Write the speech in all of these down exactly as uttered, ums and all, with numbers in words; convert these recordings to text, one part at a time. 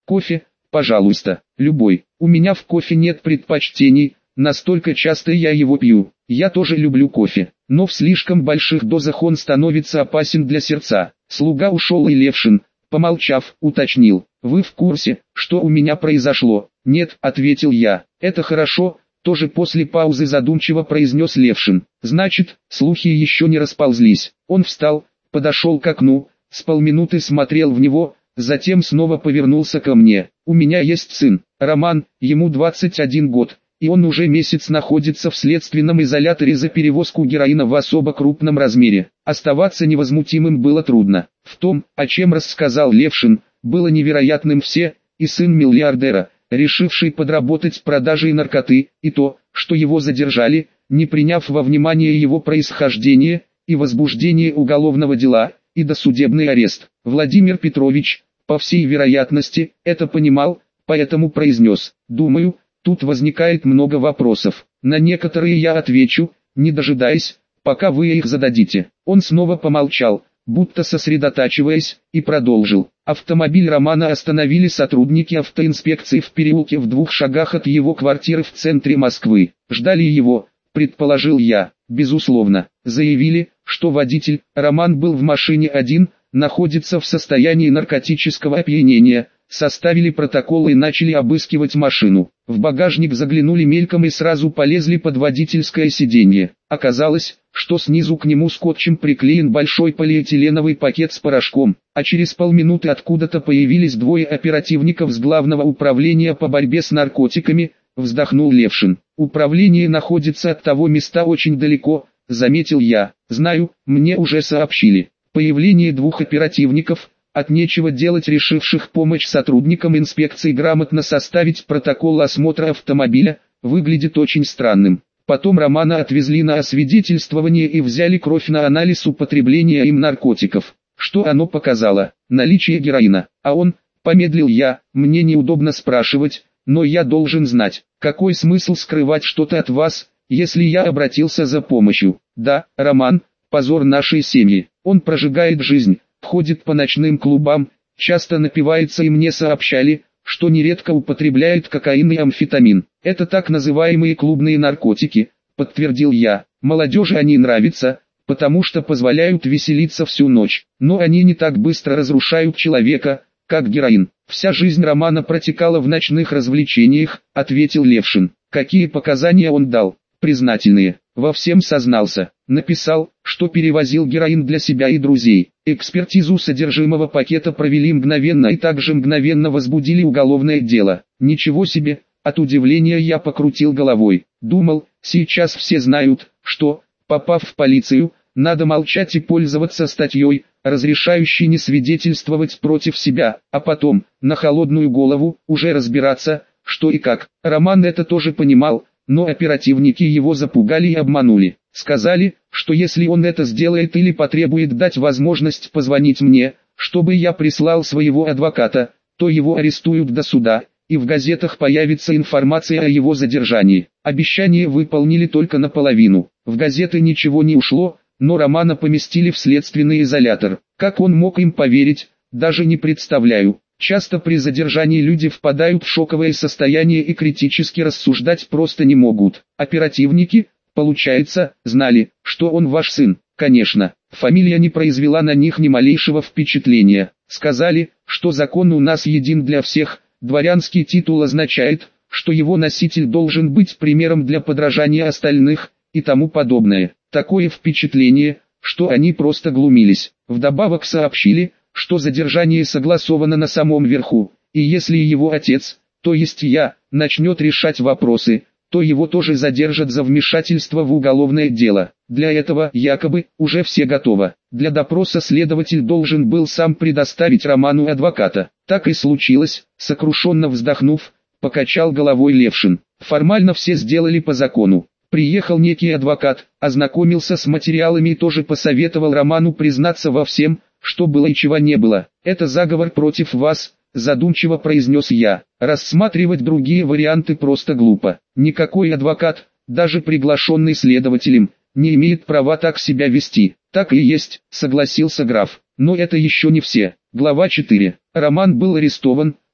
Кофе, пожалуйста, любой. У меня в кофе нет предпочтений, настолько часто я его пью. Я тоже люблю кофе, но в слишком больших дозах он становится опасен для сердца. Слуга ушел, и Левшин, помолчав, уточнил: «Вы в курсе, что у меня произошло?» «Нет», — ответил я. «Это хорошо», — тоже после паузы задумчиво произнес Левшин. «Значит, слухи еще не расползлись». Он встал, подошел к окну, с полминуты смотрел в него, затем снова повернулся ко мне. «У меня есть сын, Роман, ему двадцать один год, и он уже месяц находится в следственном изоляторе за перевозку героина в особо крупном размере». Оставаться невозмутимым было трудно. В том, о чем рассказал Левшин, было невероятным все, и сын миллиардера, решивший подработать продажей наркоты, и то, что его задержали, не приняв во внимание его происхождение, и возбуждение уголовного дела, и досудебный арест. Владимир Петрович, по всей вероятности, это понимал, поэтому произнес: «Думаю, тут возникает много вопросов. На некоторые я отвечу, не дожидаясь, пока вы их зададите». Он снова помолчал, будто сосредотачиваясь, и продолжил. Автомобиль Романа остановили сотрудники автоинспекции в переулке в двух шагах от его квартиры в центре Москвы. Ждали его, предположил я. Безусловно, заявили, что водитель, Роман, был в машине один, находится в состоянии наркотического опьянения. Составили протокол и начали обыскивать машину. В багажник заглянули мельком и сразу полезли под водительское сиденье. Оказалось, что снизу к нему скотчем приклеен большой полиэтиленовый пакет с порошком, а через полминуты откуда-то появились двое оперативников с Главного управления по борьбе с наркотиками, вздохнул Левшин. «Управление находится от того места очень далеко», — заметил я. «Знаю, мне уже сообщили». Появление двух оперативников, от нечего делать решивших помочь сотрудникам инспекции грамотно составить протокол осмотра автомобиля, выглядит очень странным. Потом Романа отвезли на освидетельствование и взяли кровь на анализ употребления им наркотиков. Что оно показало? Наличие героина. А он, помедлил я, мне неудобно спрашивать, но я должен знать. Какой смысл скрывать что-то от вас, если я обратился за помощью? Да, Роман, позор нашей семьи. Он прожигает жизнь, ходит по ночным клубам, часто напивается, и мне сообщали, что нередко употребляет кокаин и амфетамин. Это так называемые клубные наркотики, подтвердил я. Молодежи они нравятся, потому что позволяют веселиться всю ночь, но они не так быстро разрушают человека, как героин. Вся жизнь Романа протекала в ночных развлечениях, ответил Левшин. Какие показания он дал? Признательные. Во всем сознался. Написал, что перевозил героин для себя и друзей. Экспертизу содержимого пакета провели мгновенно и также мгновенно возбудили уголовное дело. Ничего себе, от удивления я покрутил головой. Думал, сейчас все знают, что, попав в полицию, надо молчать и пользоваться статьей, разрешающей не свидетельствовать против себя, а потом, на холодную голову, уже разбираться, что и как. Роман это тоже понимал, но оперативники его запугали и обманули. Сказали, что если он это сделает или потребует дать возможность позвонить мне, чтобы я прислал своего адвоката, то его арестуют до суда, и в газетах появится информация о его задержании. Обещание выполнили только наполовину. В газеты ничего не ушло, но Романа поместили в следственный изолятор. Как он мог им поверить, даже не представляю. Часто при задержании люди впадают в шоковое состояние и критически рассуждать просто не могут. Оперативники, получается, знали, что он ваш сын. Конечно, фамилия не произвела на них ни малейшего впечатления. Сказали, что закон у нас един для всех, дворянский титул означает, что его носитель должен быть примером для подражания остальных, и тому подобное. Такое впечатление, что они просто глумились. Вдобавок сообщили, что задержание согласовано на самом верху, и если его отец, то есть я, начнет решать вопросы, то его тоже задержат за вмешательство в уголовное дело. Для этого, якобы, уже все готово. Для допроса следователь должен был сам предоставить Роману адвоката. Так и случилось, сокрушенно вздохнув, покачал головой Левшин. Формально все сделали по закону. Приехал некий адвокат, ознакомился с материалами и тоже посоветовал Роману признаться во всем, что было и чего не было. «Это заговор против вас», — задумчиво произнес я. «Рассматривать другие варианты просто глупо. Никакой адвокат, даже приглашенный следователем, не имеет права так себя вести». «Так и есть», — согласился граф. «Но это еще не все». Глава четыре. Роман был арестован,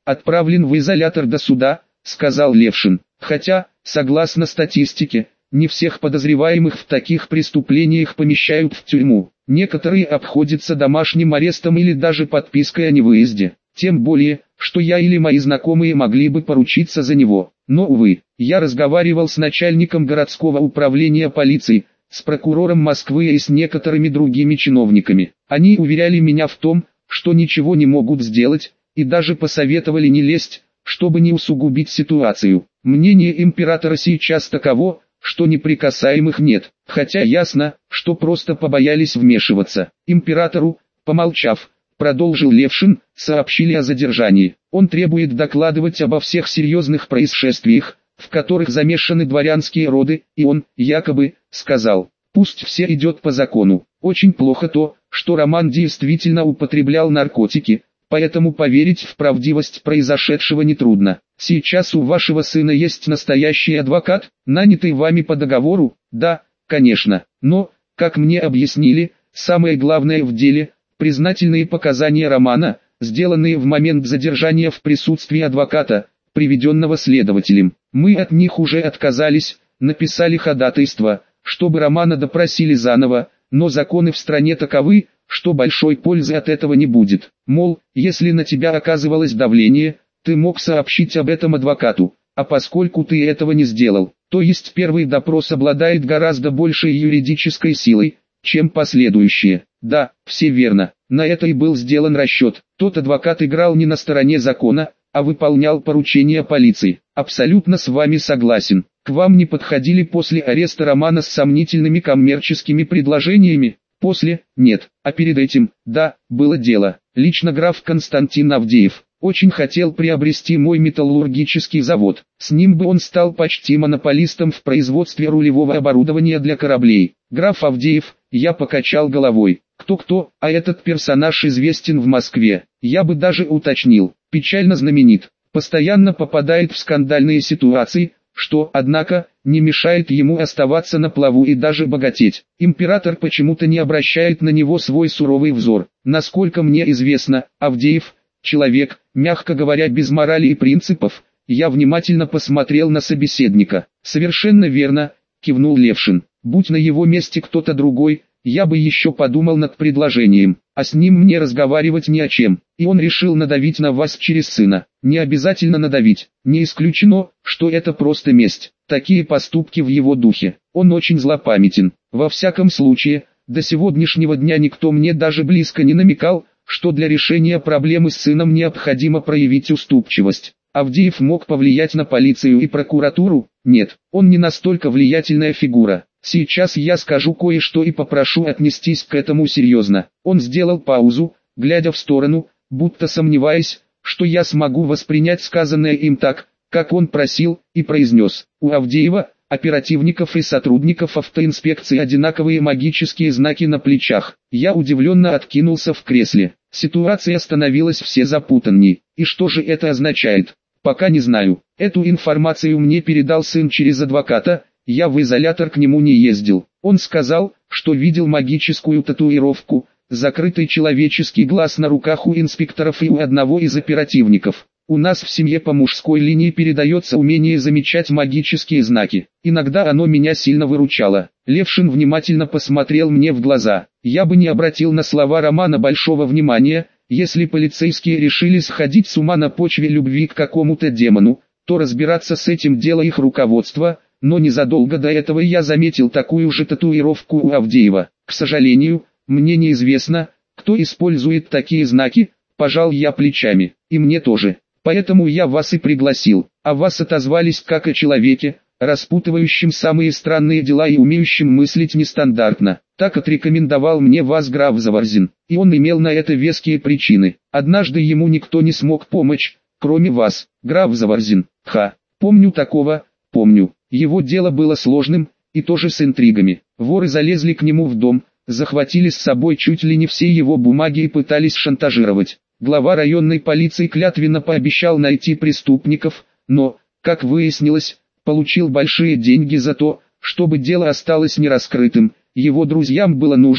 отправлен в изолятор до суда, сказал Левшин. Хотя, согласно статистике, не всех подозреваемых в таких преступлениях помещают в тюрьму. Некоторые обходятся домашним арестом или даже подпиской о невыезде. Тем более, что я или мои знакомые могли бы поручиться за него. Но, увы, я разговаривал с начальником городского управления полиции, с прокурором Москвы и с некоторыми другими чиновниками. Они уверяли меня в том, что ничего не могут сделать, и даже посоветовали не лезть, чтобы не усугубить ситуацию. Мнение императора сейчас таково, что неприкасаемых нет, хотя ясно, что просто побоялись вмешиваться. Императору, помолчав, продолжил Левшин, сообщили о задержании. Он требует докладывать обо всех серьезных происшествиях, в которых замешаны дворянские роды, и он, якобы, сказал, пусть все идет по закону. Очень плохо то, что Роман действительно употреблял наркотики, поэтому поверить в правдивость произошедшего нетрудно. Сейчас у вашего сына есть настоящий адвокат, нанятый вами по договору? Да, конечно, но, как мне объяснили, самое главное в деле – признательные показания Романа, сделанные в момент задержания в присутствии адвоката, приведенного следователем. Мы от них уже отказались, написали ходатайство, чтобы Романа допросили заново, но законы в стране таковы, что большой пользы от этого не будет. Мол, если на тебя оказывалось давление, ты мог сообщить об этом адвокату, а поскольку ты этого не сделал, то есть первый допрос обладает гораздо большей юридической силой, чем последующие. Да, все верно, на это и был сделан расчет. Тот адвокат играл не на стороне закона, а выполнял поручения полиции. Абсолютно с вами согласен. К вам не подходили после ареста Романа с сомнительными коммерческими предложениями? После, нет, а перед этим, да, было дело. Лично граф Константин Авдеев очень хотел приобрести мой металлургический завод. С ним бы он стал почти монополистом в производстве рулевого оборудования для кораблей. Граф Авдеев, я покачал головой. Кто-кто, а этот персонаж известен в Москве. Я бы даже уточнил, печально знаменит, постоянно попадает в скандальные ситуации, что, однако, не мешает ему оставаться на плаву и даже богатеть. Император почему-то не обращает на него свой суровый взор. Насколько мне известно, Авдеев – человек, мягко говоря, без морали и принципов. Я внимательно посмотрел на собеседника. «Совершенно верно», – кивнул Левшин. «Будь на его месте кто-то другой, я бы еще подумал над предложением, а с ним мне разговаривать не о чем, и он решил надавить на вас через сына. Не обязательно надавить, не исключено, что это просто месть. Такие поступки в его духе. Он очень злопамятен. Во всяком случае, до сегодняшнего дня никто мне даже близко не намекал, что для решения проблемы с сыном необходимо проявить уступчивость. Авдеев мог повлиять на полицию и прокуратуру? Нет, он не настолько влиятельная фигура. Сейчас я скажу кое-что и попрошу отнестись к этому серьезно». Он сделал паузу, глядя в сторону, будто сомневаясь, что я смогу воспринять сказанное им так, как он просил, и произнес: «У Авдеева, оперативников и сотрудников автоинспекции одинаковые магические знаки на плечах». Я удивленно откинулся в кресле. Ситуация становилась все запутанней. И что же это означает? Пока не знаю. Эту информацию мне передал сын через адвоката. Я в изолятор к нему не ездил. Он сказал, что видел магическую татуировку, закрытый человеческий глаз на руках у инспекторов и у одного из оперативников. У нас в семье по мужской линии передается умение замечать магические знаки. Иногда оно меня сильно выручало. Левшин внимательно посмотрел мне в глаза. Я бы не обратил на слова Романа большого внимания, если полицейские решили сходить с ума на почве любви к какому-то демону, то разбираться с этим дело их руководства. Но незадолго до этого я заметил такую же татуировку у Авдеева. К сожалению, мне неизвестно, кто использует такие знаки, пожал я плечами, и мне тоже. Поэтому я вас и пригласил, а вас отозвались как о человеке, распутывающем самые странные дела и умеющем мыслить нестандартно. Так отрекомендовал мне вас граф Заварзин, и он имел на это веские причины. Однажды ему никто не смог помочь, кроме вас, граф Заварзин. Ха, помню такого, помню. Его дело было сложным, и тоже с интригами. Воры залезли к нему в дом, захватили с собой чуть ли не все его бумаги и пытались шантажировать. Глава районной полиции клятвенно пообещал найти преступников, но, как выяснилось, получил большие деньги за то, чтобы дело осталось нераскрытым. Его друзьям было нужно,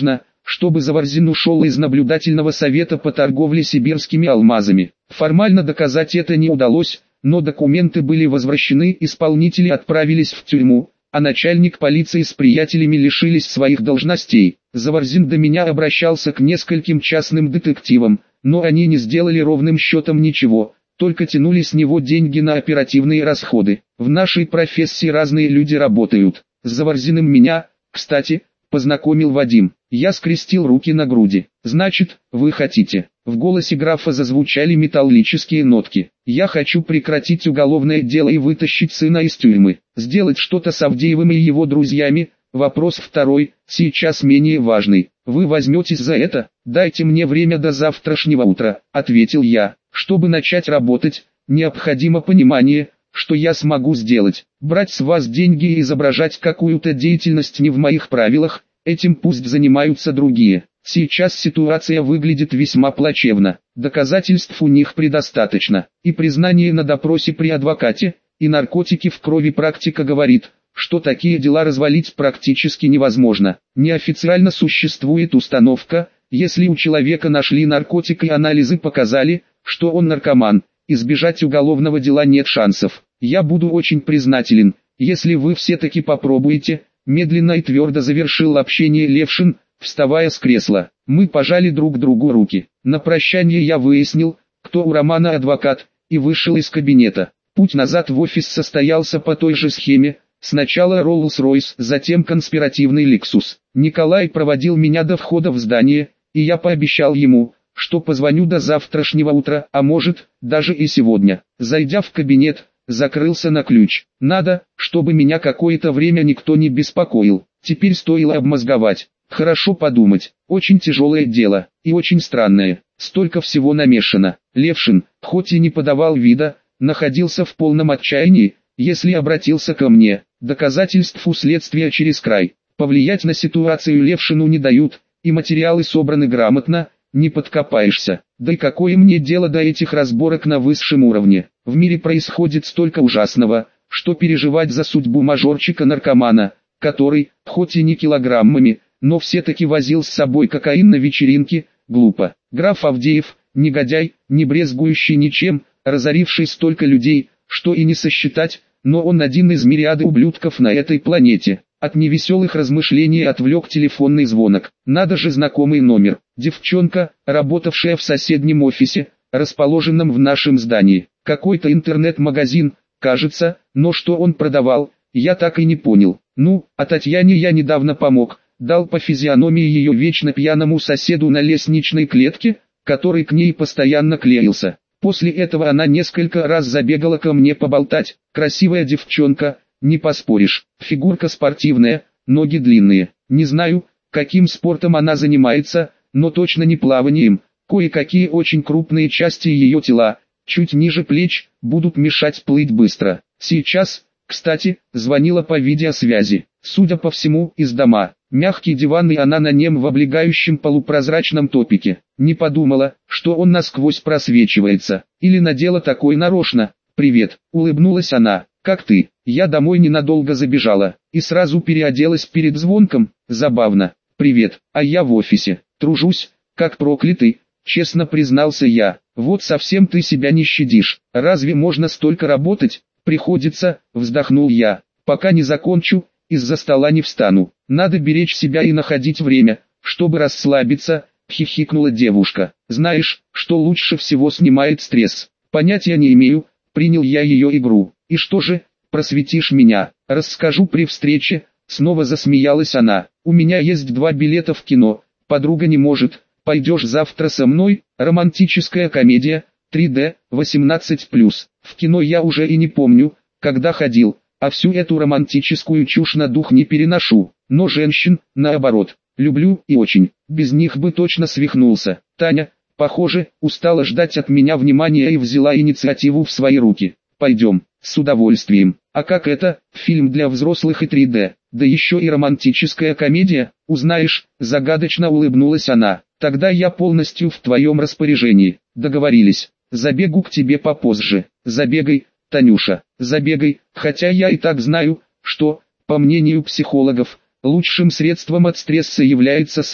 чтобы Заварзин ушел из наблюдательного совета по торговле сибирскими алмазами. Формально доказать это не удалось, но документы были возвращены, исполнители отправились в тюрьму, а начальник полиции с приятелями лишились своих должностей. Заварзин до меня обращался к нескольким частным детективам, но они не сделали ровным счетом ничего, только тянули с него деньги на оперативные расходы. В нашей профессии разные люди работают. С Заварзиным меня, кстати, познакомил Вадим. Я скрестил руки на груди. «Значит, вы хотите?» В голосе графа зазвучали металлические нотки. «Я хочу прекратить уголовное дело и вытащить сына из тюрьмы. Сделать что-то с Авдеевым и его друзьями. Вопрос второй, сейчас менее важный. Вы возьметесь за это? Дайте мне время до завтрашнего утра», — ответил я. «Чтобы начать работать, необходимо понимание, что я смогу сделать. Брать с вас деньги и изображать какую-то деятельность не в моих правилах, этим пусть занимаются другие. Сейчас ситуация выглядит весьма плачевно, доказательств у них предостаточно, и признание на допросе при адвокате, и наркотики в крови. Практика говорит, что такие дела развалить практически невозможно. Неофициально существует установка, если у человека нашли наркотик и анализы показали, что он наркоман, избежать уголовного дела нет шансов. Я буду очень признателен, если вы все-таки попробуете», — медленно и твердо завершил общение Левшин, вставая с кресла. Мы пожали друг другу руки. На прощание я выяснил, кто у Романа адвокат, и вышел из кабинета. Путь назад в офис состоялся по той же схеме. Сначала Роллс-Ройс, затем конспиративный Лексус. Николай проводил меня до входа в здание, и я пообещал ему, что позвоню до завтрашнего утра, а может, даже и сегодня. Зайдя в кабинет, закрылся на ключ. Надо, чтобы меня какое-то время никто не беспокоил. Теперь стоило обмозговать. Хорошо подумать. Очень тяжелое дело, и очень странное. Столько всего намешано. Левшин, хоть и не подавал вида, находился в полном отчаянии, если обратился ко мне. Доказательств у следствия через край. Повлиять на ситуацию Левшину не дают, и материалы собраны грамотно, не подкопаешься. Да и какое мне дело до этих разборок на высшем уровне? В мире происходит столько ужасного, что переживать за судьбу мажорчика-наркомана, который, хоть и не килограммами, но все-таки возил с собой кокаин на вечеринке, глупо. Граф Авдеев, негодяй, не брезгующий ничем, разоривший столько людей, что и не сосчитать, но он один из мириады ублюдков на этой планете. От невеселых размышлений отвлек телефонный звонок. Надо же, знакомый номер. Девчонка, работавшая в соседнем офисе, расположенном в нашем здании. Какой-то интернет-магазин, кажется, но что он продавал, я так и не понял. Ну, а Татьяне я недавно помог, дал по физиономии ее вечно пьяному соседу на лестничной клетке, который к ней постоянно клеился. После этого она несколько раз забегала ко мне поболтать. Красивая девчонка, не поспоришь. Фигурка спортивная, ноги длинные. Не знаю, каким спортом она занимается, но точно не плаванием. Кое-какие очень крупные части ее тела, чуть ниже плеч, будут мешать плыть быстро. Сейчас, кстати, звонила по видеосвязи. Судя по всему, из дома. Мягкий диван, и она на нем в облегающем полупрозрачном топике. Не подумала, что он насквозь просвечивается. Или надела такой нарочно. «Привет», — улыбнулась она. «Как ты?» Я домой ненадолго забежала, и сразу переоделась перед звонком. Забавно. «Привет, а я в офисе. Тружусь, как проклятый», — честно признался я. «Вот совсем ты себя не щадишь. Разве можно столько работать?» «Приходится», — вздохнул я. «Пока не закончу, из-за стола не встану. Надо беречь себя и находить время, чтобы расслабиться», — хихикнула девушка. «Знаешь, что лучше всего снимает стресс?» «Понятия не имею», — принял я ее игру. «И что же, просветишь меня?» «Расскажу при встрече», — снова засмеялась она. «У меня есть два билета в кино, подруга не может. Пойдешь завтра со мной?» Романтическая комедия, три дэ, восемнадцать плюс. В кино я уже и не помню, когда ходил, а всю эту романтическую чушь на дух не переношу. Но женщин, наоборот, люблю и очень. Без них бы точно свихнулся. Таня, похоже, устала ждать от меня внимания и взяла инициативу в свои руки. «Пойдем». «С удовольствием. А как это, фильм для взрослых и три дэ, да еще и романтическая комедия, узнаешь?» Загадочно улыбнулась она. «Тогда я полностью в твоем распоряжении». «Договорились. Забегу к тебе попозже». «Забегай, Танюша, забегай», хотя я и так знаю, что, по мнению психологов, лучшим средством от стресса является секс.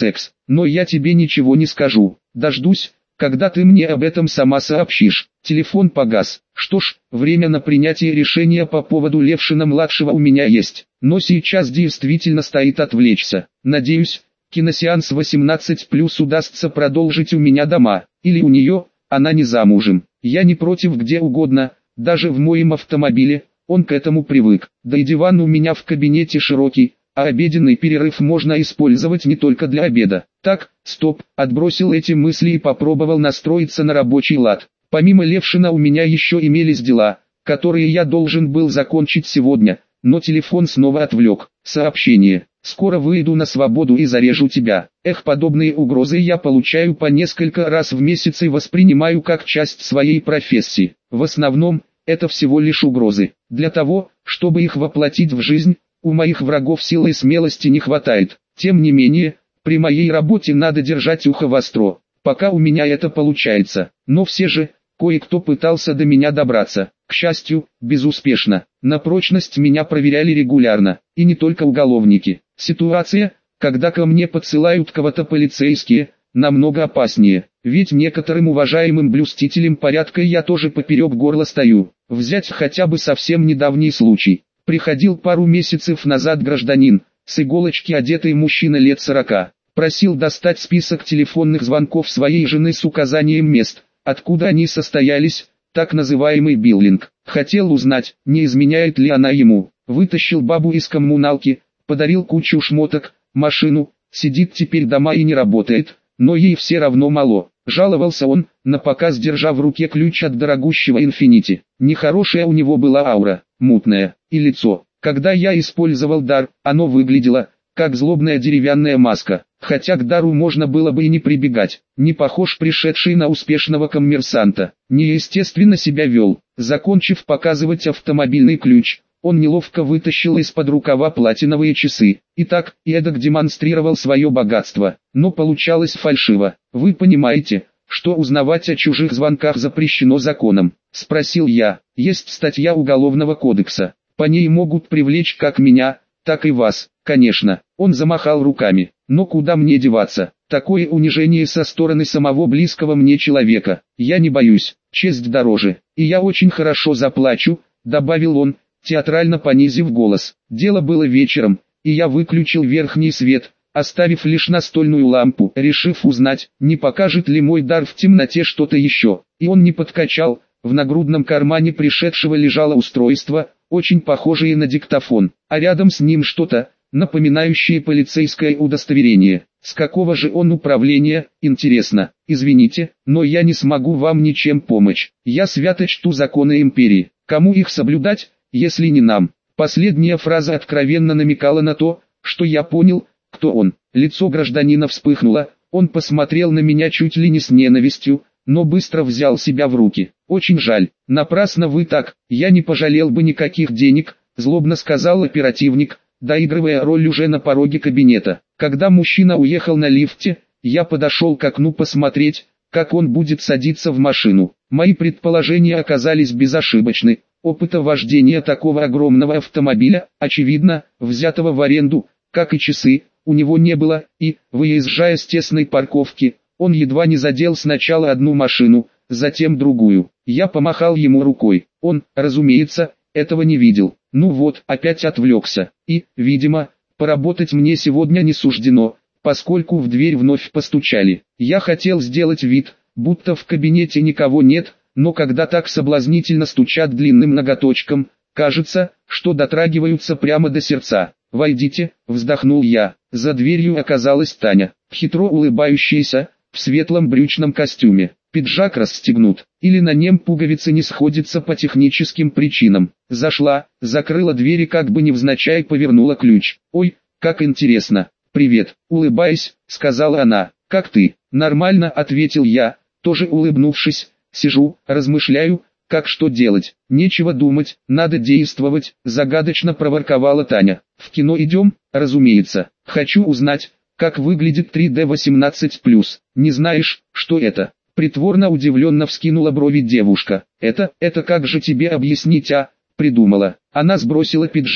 но я тебе ничего не скажу. Дождусь, когда ты мне об этом сама сообщишь. Телефон погас. Что ж, время на принятие решения по поводу Левшина-младшего у меня есть. Но сейчас действительно стоит отвлечься. Надеюсь, киносеанс восемнадцать плюс удастся продолжить у меня дома. Или у нее, она не замужем. Я не против где угодно, даже в моем автомобиле, он к этому привык. Да и диван у меня в кабинете широкий, а обеденный перерыв можно использовать не только для обеда. Так, стоп, отбросил эти мысли и попробовал настроиться на рабочий лад. Помимо Левшина у меня еще имелись дела, которые я должен был закончить сегодня, но телефон снова отвлек. Сообщение: «Скоро выйду на свободу и зарежу тебя». Эх, подобные угрозы я получаю по несколько раз в месяц и воспринимаю как часть своей профессии. В основном, это всего лишь угрозы. Для того, чтобы их воплотить в жизнь, у моих врагов силы и смелости не хватает. Тем не менее, при моей работе надо держать ухо востро. Пока у меня это получается, но все же, кое-кто пытался до меня добраться. К счастью, безуспешно. На прочность меня проверяли регулярно, и не только уголовники. Ситуация, когда ко мне подсылают кого-то полицейские, намного опаснее, ведь некоторым уважаемым блюстителям порядка я тоже поперек горла стою. Взять хотя бы совсем недавний случай. Приходил пару месяцев назад гражданин, с иголочки одетый мужчина лет сорока, просил достать список телефонных звонков своей жены с указанием мест, откуда они состоялись, так называемый биллинг. Хотел узнать, не изменяет ли она ему. Вытащил бабу из коммуналки, подарил кучу шмоток, машину, сидит теперь дома и не работает, но ей все равно мало. Жаловался он, напоказ держа в руке ключ от дорогущего Инфинити. Нехорошая у него была аура, мутная, и лицо. Когда я использовал дар, оно выглядело, как злобная деревянная маска, хотя к дару можно было бы и не прибегать. Не похож пришедший на успешного коммерсанта, неестественно себя вел. Закончив показывать автомобильный ключ, он неловко вытащил из-под рукава платиновые часы, и так, и эдак демонстрировал свое богатство, но получалось фальшиво. «Вы понимаете, что узнавать о чужих звонках запрещено законом?» – спросил я. «Есть статья Уголовного кодекса, по ней могут привлечь как меня, так и вас, конечно». Он замахал руками. «Но куда мне деваться? Такое унижение со стороны самого близкого мне человека. Я не боюсь, честь дороже, и я очень хорошо заплачу», – добавил он, театрально понизив голос. Дело было вечером, и я выключил верхний свет, оставив лишь настольную лампу, решив узнать, не покажет ли мой дар в темноте что-то еще. И он не подкачал. В нагрудном кармане пришедшего лежало устройство, очень похожее на диктофон, а рядом с ним что-то, напоминающее полицейское удостоверение. С какого же он управления, интересно? Извините, но я не смогу вам ничем помочь. Я свято чту законы империи. Кому их соблюдать, если не нам? Последняя фраза откровенно намекала на то, что я понял, кто он. Лицо гражданина вспыхнуло, он посмотрел на меня чуть ли не с ненавистью, но быстро взял себя в руки. «Очень жаль, напрасно вы так, я не пожалел бы никаких денег», злобно сказал оперативник, доигрывая роль уже на пороге кабинета. Когда мужчина уехал на лифте, я подошел к окну посмотреть, как он будет садиться в машину. Мои предположения оказались безошибочны. Опыта вождения такого огромного автомобиля, очевидно, взятого в аренду, как и часы, у него не было, и, выезжая с тесной парковки, он едва не задел сначала одну машину, затем другую. Я помахал ему рукой. Он, разумеется, этого не видел. Ну вот, опять отвлекся. И, видимо, поработать мне сегодня не суждено, поскольку в дверь вновь постучали. Я хотел сделать вид, будто в кабинете никого нет, но когда так соблазнительно стучат длинным ноготочком, кажется, что дотрагиваются прямо до сердца. «Войдите», — вздохнул я. За дверью оказалась Таня, хитро улыбающаяся, в светлом брючном костюме. Пиджак расстегнут, или на нем пуговицы не сходятся по техническим причинам. Зашла, закрыла дверь и как бы невзначай повернула ключ. «Ой, как интересно. Привет», — улыбаясь, сказала она. «Как ты?» «Нормально», — ответил я, тоже улыбнувшись. «Сижу, размышляю, как что делать. Нечего думать, надо действовать», — загадочно проворковала Таня. «В кино идем?» «Разумеется. Хочу узнать, как выглядит три дэ восемнадцать плюс. Не знаешь, что это?» Притворно удивленно вскинула брови девушка. «Это, это как же тебе объяснить, а?» Придумала. Она сбросила пиджак,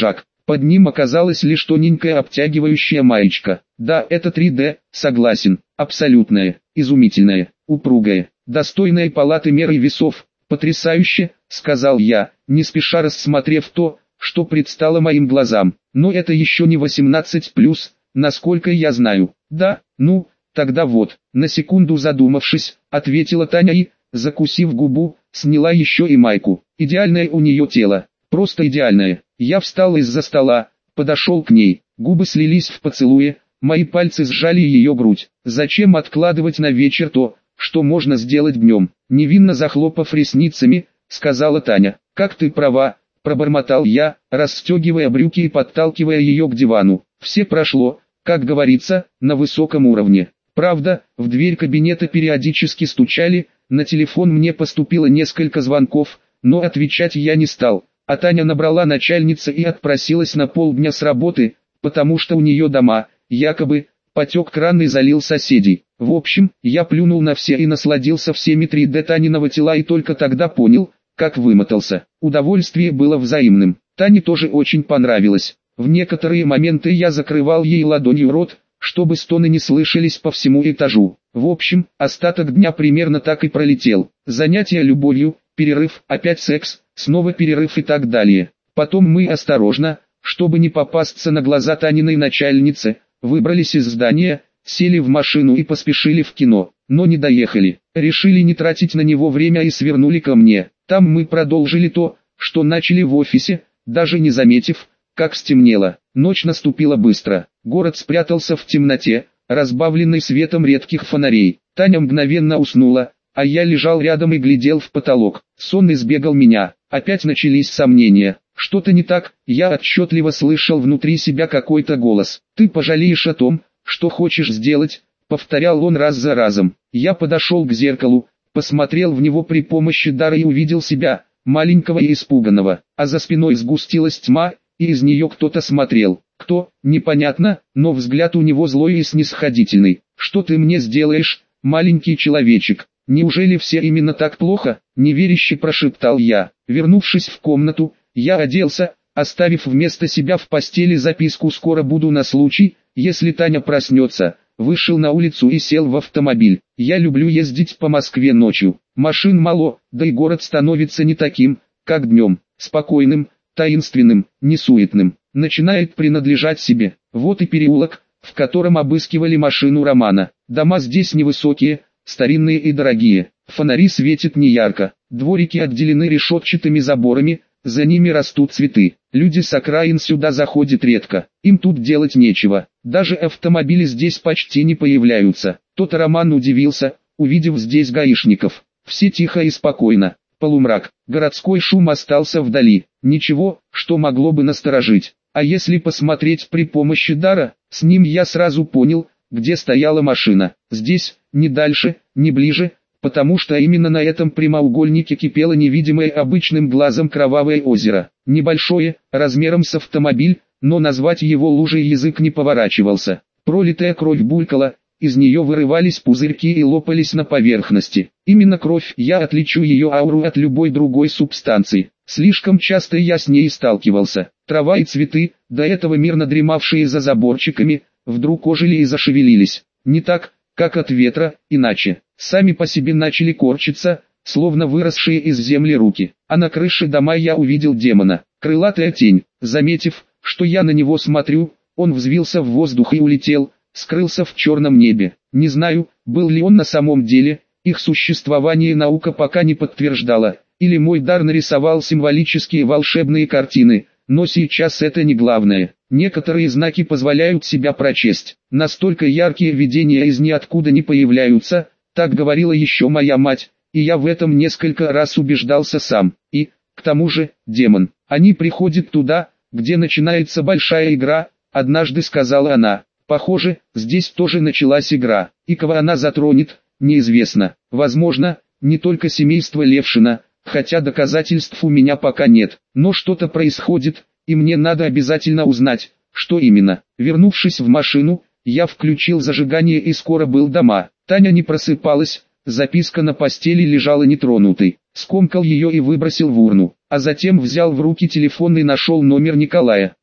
Под ним оказалась лишь тоненькая обтягивающая маечка. Да, это три дэ, согласен, абсолютное, изумительное, упругое, достойное палаты меры весов. Потрясающе, сказал я, не спеша рассмотрев то, что предстало моим глазам. Но это еще не восемнадцать плюс, насколько я знаю. Да, ну, тогда вот, на секунду задумавшись, ответила Таня и, закусив губу, сняла еще и майку. Идеальное у нее тело, просто идеальное. Я встал из-за стола, подошел к ней, губы слились в поцелуе, мои пальцы сжали ее грудь. Зачем откладывать на вечер то, что можно сделать днем? Невинно захлопав ресницами, сказала Таня. Как ты права, пробормотал я, расстегивая брюки и подталкивая ее к дивану. Все прошло, как говорится, на высоком уровне. Правда, в дверь кабинета периодически стучали, на телефон мне поступило несколько звонков, но отвечать я не стал. А Таня набрала начальница и отпросилась на полдня с работы, потому что у нее дома, якобы, потек кран и залил соседей. В общем, я плюнул на все и насладился всеми три дэ Таниного тела и только тогда понял, как вымотался. Удовольствие было взаимным. Тане тоже очень понравилось. В некоторые моменты я закрывал ей ладонью рот, чтобы стоны не слышались по всему этажу. В общем, остаток дня примерно так и пролетел. Занятия любовью, перерыв, опять секс, снова перерыв и так далее. Потом мы осторожно, чтобы не попасться на глаза Таниной начальнице, выбрались из здания, сели в машину и поспешили в кино, но не доехали. Решили не тратить на него время и свернули ко мне. Там мы продолжили то, что начали в офисе, даже не заметив, как стемнело. Ночь наступила быстро. Город спрятался в темноте, разбавленной светом редких фонарей. Таня мгновенно уснула, а я лежал рядом и глядел в потолок. Сон избегал меня. Опять начались сомнения. Что-то не так, я отчетливо слышал внутри себя какой-то голос. «Ты пожалеешь о том, что хочешь сделать», — повторял он раз за разом. Я подошел к зеркалу, посмотрел в него при помощи дара и увидел себя, маленького и испуганного. А за спиной сгустилась тьма, и из нее кто-то смотрел. Кто, непонятно, но взгляд у него злой и снисходительный. «Что ты мне сделаешь, маленький человечек? Неужели все именно так плохо?» — неверяще прошептал я. Вернувшись в комнату, я оделся, оставив вместо себя в постели записку «Скоро буду на случай, если Таня проснется». Вышел на улицу и сел в автомобиль. Я люблю ездить по Москве ночью. Машин мало, да и город становится не таким, как днем, спокойным, таинственным, несуетным. Начинает принадлежать себе. Вот и переулок, в котором обыскивали машину Романа. Дома здесь невысокие, старинные и дорогие. Фонари светят неярко. Дворики отделены решетчатыми заборами, за ними растут цветы. Люди с окраин сюда заходят редко. Им тут делать нечего. Даже автомобили здесь почти не появляются. Тот Роман удивился, увидев здесь гаишников. Все тихо и спокойно. Полумрак. Городской шум остался вдали. Ничего, что могло бы насторожить. А если посмотреть при помощи дара, с ним я сразу понял, где стояла машина. Здесь, не дальше, не ближе, потому что именно на этом прямоугольнике кипело невидимое обычным глазом кровавое озеро. Небольшое, размером с автомобиль, но назвать его лужей язык не поворачивался. Пролитая кровь булькала, из нее вырывались пузырьки и лопались на поверхности. Именно кровь, я отличу ее ауру от любой другой субстанции. Слишком часто я с ней сталкивался. Трава и цветы, до этого мирно дремавшие за заборчиками, вдруг ожили и зашевелились. Не так, как от ветра, иначе. Сами по себе начали корчиться, словно выросшие из земли руки. А на крыше дома я увидел демона. Крылатая тень. Заметив, что я на него смотрю, он взвился в воздух и улетел, скрылся в черном небе. Не знаю, был ли он на самом деле, их существование наука пока не подтверждала, или мой дар нарисовал символические волшебные картины, но сейчас это не главное. Некоторые знаки позволяют себя прочесть. Настолько яркие видения из ниоткуда не появляются, так говорила еще моя мать, и я в этом несколько раз убеждался сам. И, к тому же, демон. Они приходят туда, где начинается большая игра, однажды сказала она. Похоже, здесь тоже началась игра, и кого она затронет, неизвестно. Возможно, не только семейство Левшина, хотя доказательств у меня пока нет, но что-то происходит, и мне надо обязательно узнать, что именно. Вернувшись в машину, я включил зажигание и скоро был дома. Таня не просыпалась, записка на постели лежала нетронутой. Скомкал ее и выбросил в урну, а затем взял в руки телефон и нашел номер Николая.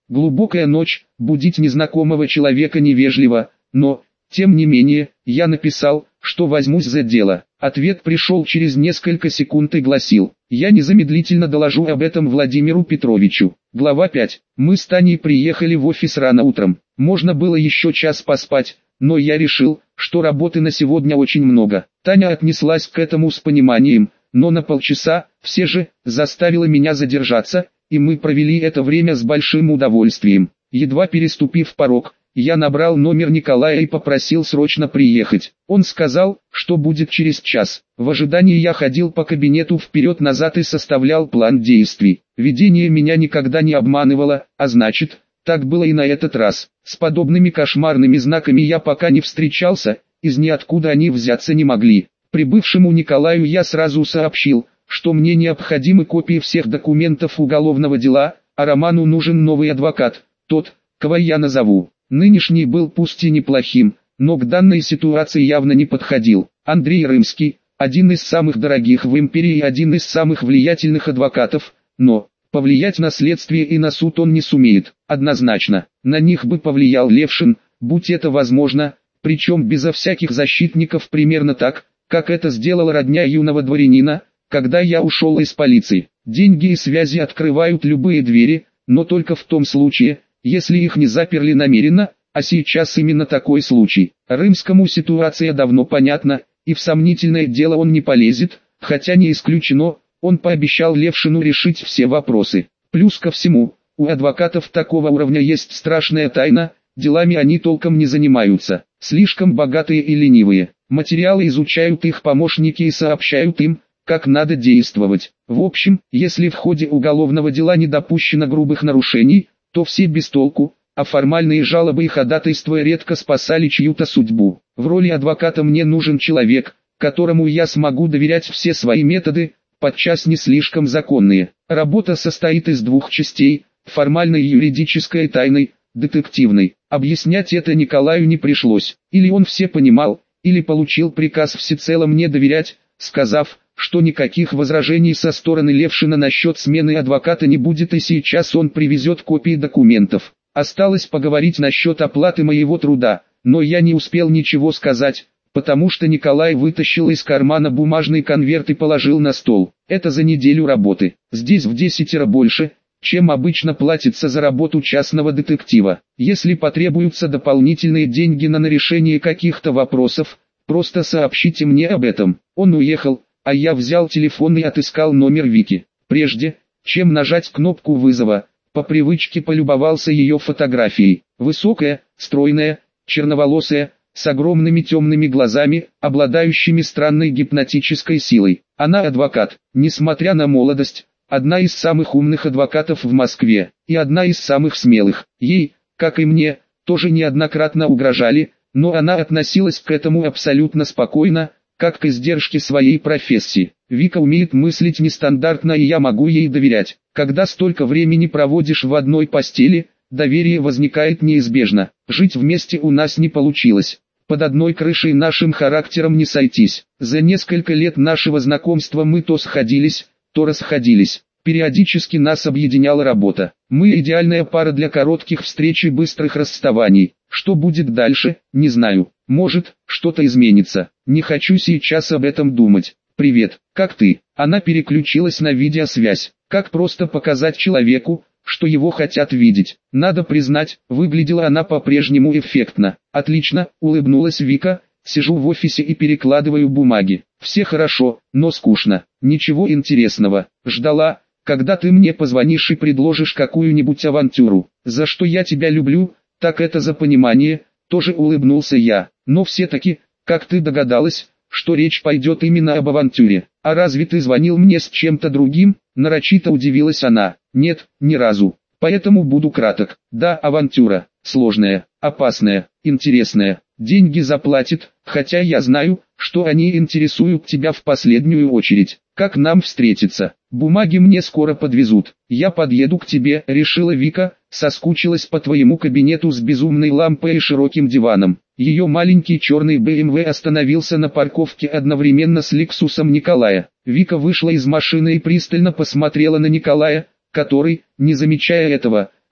Глубокая ночь, будить незнакомого человека невежливо, но, тем не менее, я написал, что возьмусь за дело. Ответ пришел через несколько секунд и гласил: «Я незамедлительно доложу об этом Владимиру Петровичу». Глава пять. Мы с Таней приехали в офис рано утром. Можно было еще час поспать, но я решил, что работы на сегодня очень много. Таня отнеслась к этому с пониманием, но на полчаса, все же, заставила меня задержаться, и мы провели это время с большим удовольствием. Едва переступив порог, я набрал номер Николая и попросил срочно приехать. Он сказал, что будет через час. В ожидании я ходил по кабинету вперед-назад и составлял план действий. Видение меня никогда не обманывало, а значит, так было и на этот раз. С подобными кошмарными знаками я пока не встречался, из ниоткуда они взяться не могли. Прибывшему Николаю я сразу сообщил, что мне необходимы копии всех документов уголовного дела, а Роману нужен новый адвокат, тот, кого я назову. Нынешний был пусть и неплохим, но к данной ситуации явно не подходил. Андрей Рымский, один из самых дорогих в империи и один из самых влиятельных адвокатов, но повлиять на следствие и на суд он не сумеет. Однозначно, на них бы повлиял Левшин, будь это возможно, причем безо всяких защитников, примерно так, как это сделала родня юного дворянина, когда я ушел из полиции. Деньги и связи открывают любые двери, но только в том случае, если их не заперли намеренно, а сейчас именно такой случай. Рымскому ситуация давно понятна, и в сомнительное дело он не полезет, хотя не исключено, он пообещал Левшину решить все вопросы. Плюс ко всему, у адвокатов такого уровня есть страшная тайна, делами они толком не занимаются, слишком богатые и ленивые. Материалы изучают их помощники и сообщают им, как надо действовать. В общем, если в ходе уголовного дела не допущено грубых нарушений, то все без толку, а формальные жалобы и ходатайства редко спасали чью-то судьбу. В роли адвоката мне нужен человек, которому я смогу доверять все свои методы, подчас не слишком законные. Работа состоит из двух частей: формальной юридической и тайной, детективной. Объяснять это Николаю не пришлось. Или он все понимал, или получил приказ всецело мне доверять, сказав, что никаких возражений со стороны Левшина насчет смены адвоката не будет, и сейчас он привезет копии документов. Осталось поговорить насчет оплаты моего труда, но я не успел ничего сказать, потому что Николай вытащил из кармана бумажный конверт и положил на стол. Это за неделю работы. Здесь в десятеро больше, чем обычно платится за работу частного детектива. Если потребуются дополнительные деньги на решение каких-то вопросов, просто сообщите мне об этом. Он уехал, а я взял телефон и отыскал номер Вики. Прежде, чем нажать кнопку вызова, по привычке полюбовался ее фотографией. Высокая, стройная, черноволосая, с огромными темными глазами, обладающими странной гипнотической силой. Она адвокат, несмотря на молодость, одна из самых умных адвокатов в Москве, и одна из самых смелых. Ей, как и мне, тоже неоднократно угрожали, но она относилась к этому абсолютно спокойно, как к издержке своей профессии. Вика умеет мыслить нестандартно, и я могу ей доверять. Когда столько времени проводишь в одной постели, доверие возникает неизбежно. Жить вместе у нас не получилось. Под одной крышей нашим характером не сойтись. За несколько лет нашего знакомства мы то сходились, то расходились. Периодически нас объединяла работа. Мы идеальная пара для коротких встреч и быстрых расставаний. Что будет дальше, не знаю. Может, что-то изменится. Не хочу сейчас об этом думать. «Привет, как ты?» Она переключилась на видеосвязь. Как просто показать человеку, что его хотят видеть. Надо признать, выглядела она по-прежнему эффектно. «Отлично», улыбнулась Вика. «Сижу в офисе и перекладываю бумаги. Все хорошо, но скучно. Ничего интересного. Ждала, когда ты мне позвонишь и предложишь какую-нибудь авантюру. За что я тебя люблю, так это за понимание», тоже улыбнулся я. «Но все-таки, как ты догадалась, что речь пойдет именно об авантюре? А разве ты звонил мне с чем-то другим?» Нарочито удивилась она. «Нет, ни разу. Поэтому буду краток. Да, авантюра. Сложная, опасная, интересная. Деньги заплатит, хотя я знаю, что они интересуют тебя в последнюю очередь. Как нам встретиться? Бумаги мне скоро подвезут. Я подъеду к тебе», решила Вика. «Соскучилась по твоему кабинету с безумной лампой и широким диваном». Ее маленький черный бэ эм вэ остановился на парковке одновременно с Лексусом Николая. Вика вышла из машины и пристально посмотрела на Николая, который, не замечая этого,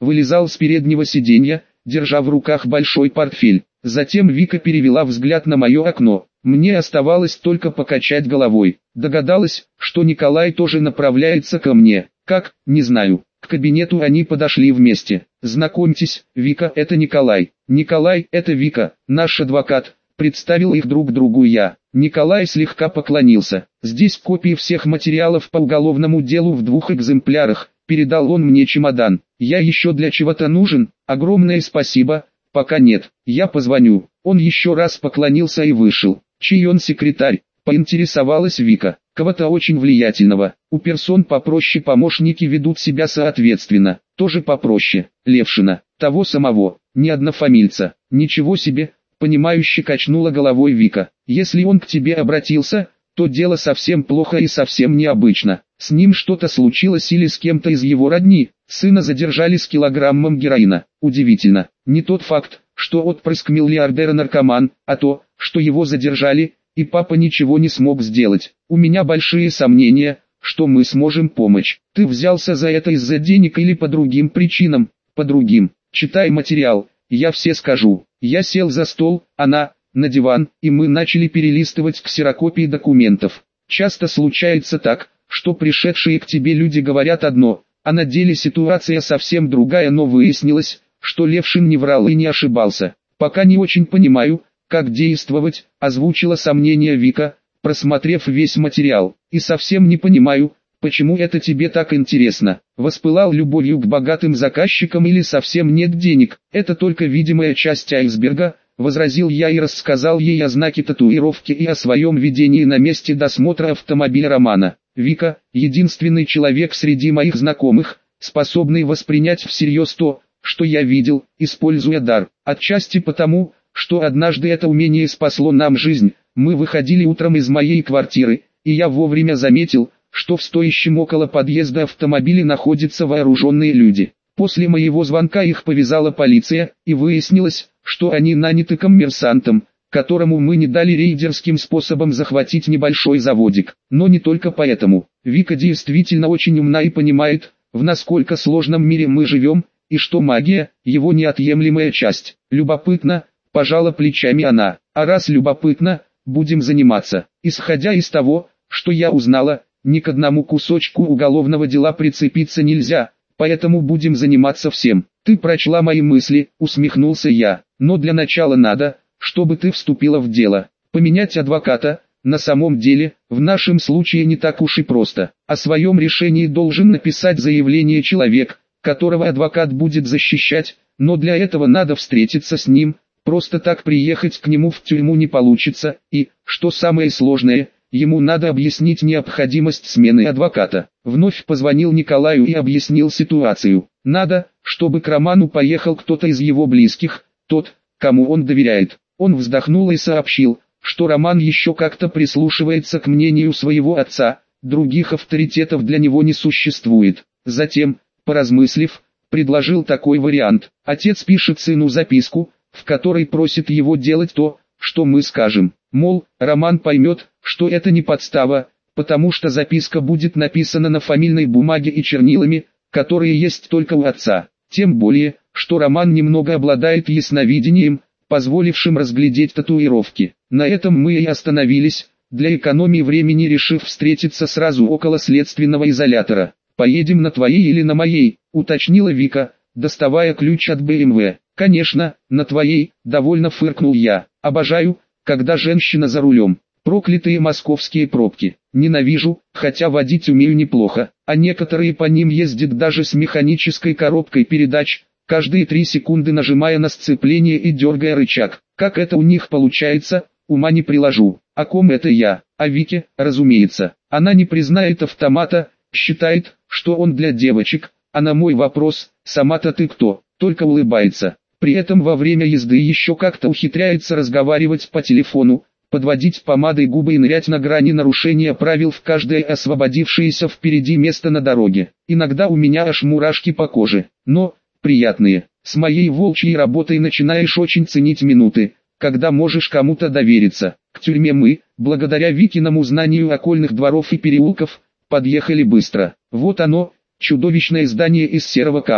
вылезал с переднего сиденья, держа в руках большой портфель. Затем Вика перевела взгляд на мое окно. Мне оставалось только покачать головой. Догадалась, что Николай тоже направляется ко мне. Как, не знаю. К кабинету они подошли вместе. «Знакомьтесь, Вика, это Николай. Николай, это Вика, наш адвокат», — представил их друг другу я. Николай слегка поклонился. «Здесь копии всех материалов по уголовному делу в двух экземплярах», — передал он мне чемодан. «Я еще для чего-то нужен? Огромное спасибо, пока нет, я позвоню». Он еще раз поклонился и вышел. «Чей он секретарь?» — поинтересовалась Вика. «Кого-то очень влиятельного. У персон попроще помощники ведут себя соответственно. Тоже попроще. Левшина. Того самого. Не однофамильца». «Ничего себе», — понимающе качнула головой Вика. «Если он к тебе обратился, то дело совсем плохо и совсем необычно. С ним что-то случилось или с кем-то из его родни. Сына задержали с килограммом героина. Удивительно. Не тот факт, что отпрыск миллиардера наркоман, а то, что его задержали, и папа ничего не смог сделать. У меня большие сомнения, что мы сможем помочь. Ты взялся за это из-за денег или по другим причинам?» «По другим. Читай материал, я все скажу». Я сел за стол, она на диван, и мы начали перелистывать ксерокопии документов. Часто случается так, что пришедшие к тебе люди говорят одно, а на деле ситуация совсем другая, но выяснилось, что Левшин не врал и не ошибался. «Пока не очень понимаю, как действовать», — озвучила сомнение Вика, просмотрев весь материал. «И совсем не понимаю, почему это тебе так интересно. Воспылал любовью к богатым заказчикам или совсем нет денег? Это только видимая часть айсберга», — возразил я и рассказал ей о знаке татуировки и о своем видении на месте досмотра автомобиля Романа. Вика — единственный человек среди моих знакомых, способный воспринять всерьез то, что я видел, используя дар. Отчасти потому, что однажды это умение спасло нам жизнь. Мы выходили утром из моей квартиры, и я вовремя заметил, что в стоящем около подъезда автомобиле находятся вооруженные люди. После моего звонка их повязала полиция, и выяснилось, что они наняты коммерсантом, которому мы не дали рейдерским способом захватить небольшой заводик. Но не только поэтому. Вика действительно очень умна и понимает, в насколько сложном мире мы живем, и что магия – его неотъемлемая часть. Любопытно, пожала плечами она. А раз любопытно, будем заниматься. Исходя из того, что я узнала, ни к одному кусочку уголовного дела прицепиться нельзя, поэтому будем заниматься всем. Ты прочла мои мысли, усмехнулся я. Но для начала надо, чтобы ты вступила в дело. Поменять адвоката, на самом деле, в нашем случае не так уж и просто. О своем решении должен написать заявление человек, которого адвокат будет защищать, но для этого надо встретиться с ним, просто так приехать к нему в тюрьму не получится, и, что самое сложное, ему надо объяснить необходимость смены адвоката. Вновь позвонил Николаю и объяснил ситуацию. Надо, чтобы к Роману поехал кто-то из его близких, тот, кому он доверяет. Он вздохнул и сообщил, что Роман еще как-то прислушивается к мнению своего отца, других авторитетов для него не существует. Затем, поразмыслив, предложил такой вариант. Отец пишет сыну записку, в которой просит его делать то, что мы скажем. Мол, Роман поймет, что это не подстава, потому что записка будет написана на фамильной бумаге и чернилами, которые есть только у отца. Тем более, что Роман немного обладает ясновидением, позволившим разглядеть татуировки. На этом мы и остановились, для экономии времени решив встретиться сразу около следственного изолятора. «Поедем на твоей или на моей?» — уточнила Вика, доставая ключ от бэ эм вэ. «Конечно, на твоей», — довольно фыркнул я. «Обожаю, когда женщина за рулем. Проклятые московские пробки. Ненавижу, хотя водить умею неплохо, а некоторые по ним ездят даже с механической коробкой передач, каждые три секунды нажимая на сцепление и дергая рычаг. Как это у них получается, ума не приложу. О ком это я? О Вике, разумеется. Она не признает автомата, считает, что он для девочек, а на мой вопрос, сама-то ты кто, только улыбается. При этом во время езды еще как-то ухитряется разговаривать по телефону, подводить помадой губы и нырять на грани нарушения правил в каждое освободившееся впереди место на дороге. Иногда у меня аж мурашки по коже, но приятные. С моей волчьей работой начинаешь очень ценить минуты, когда можешь кому-то довериться. К тюрьме мы, благодаря Викиному знанию окольных дворов и переулков, подъехали быстро. Вот оно, чудовищное здание из серого камня.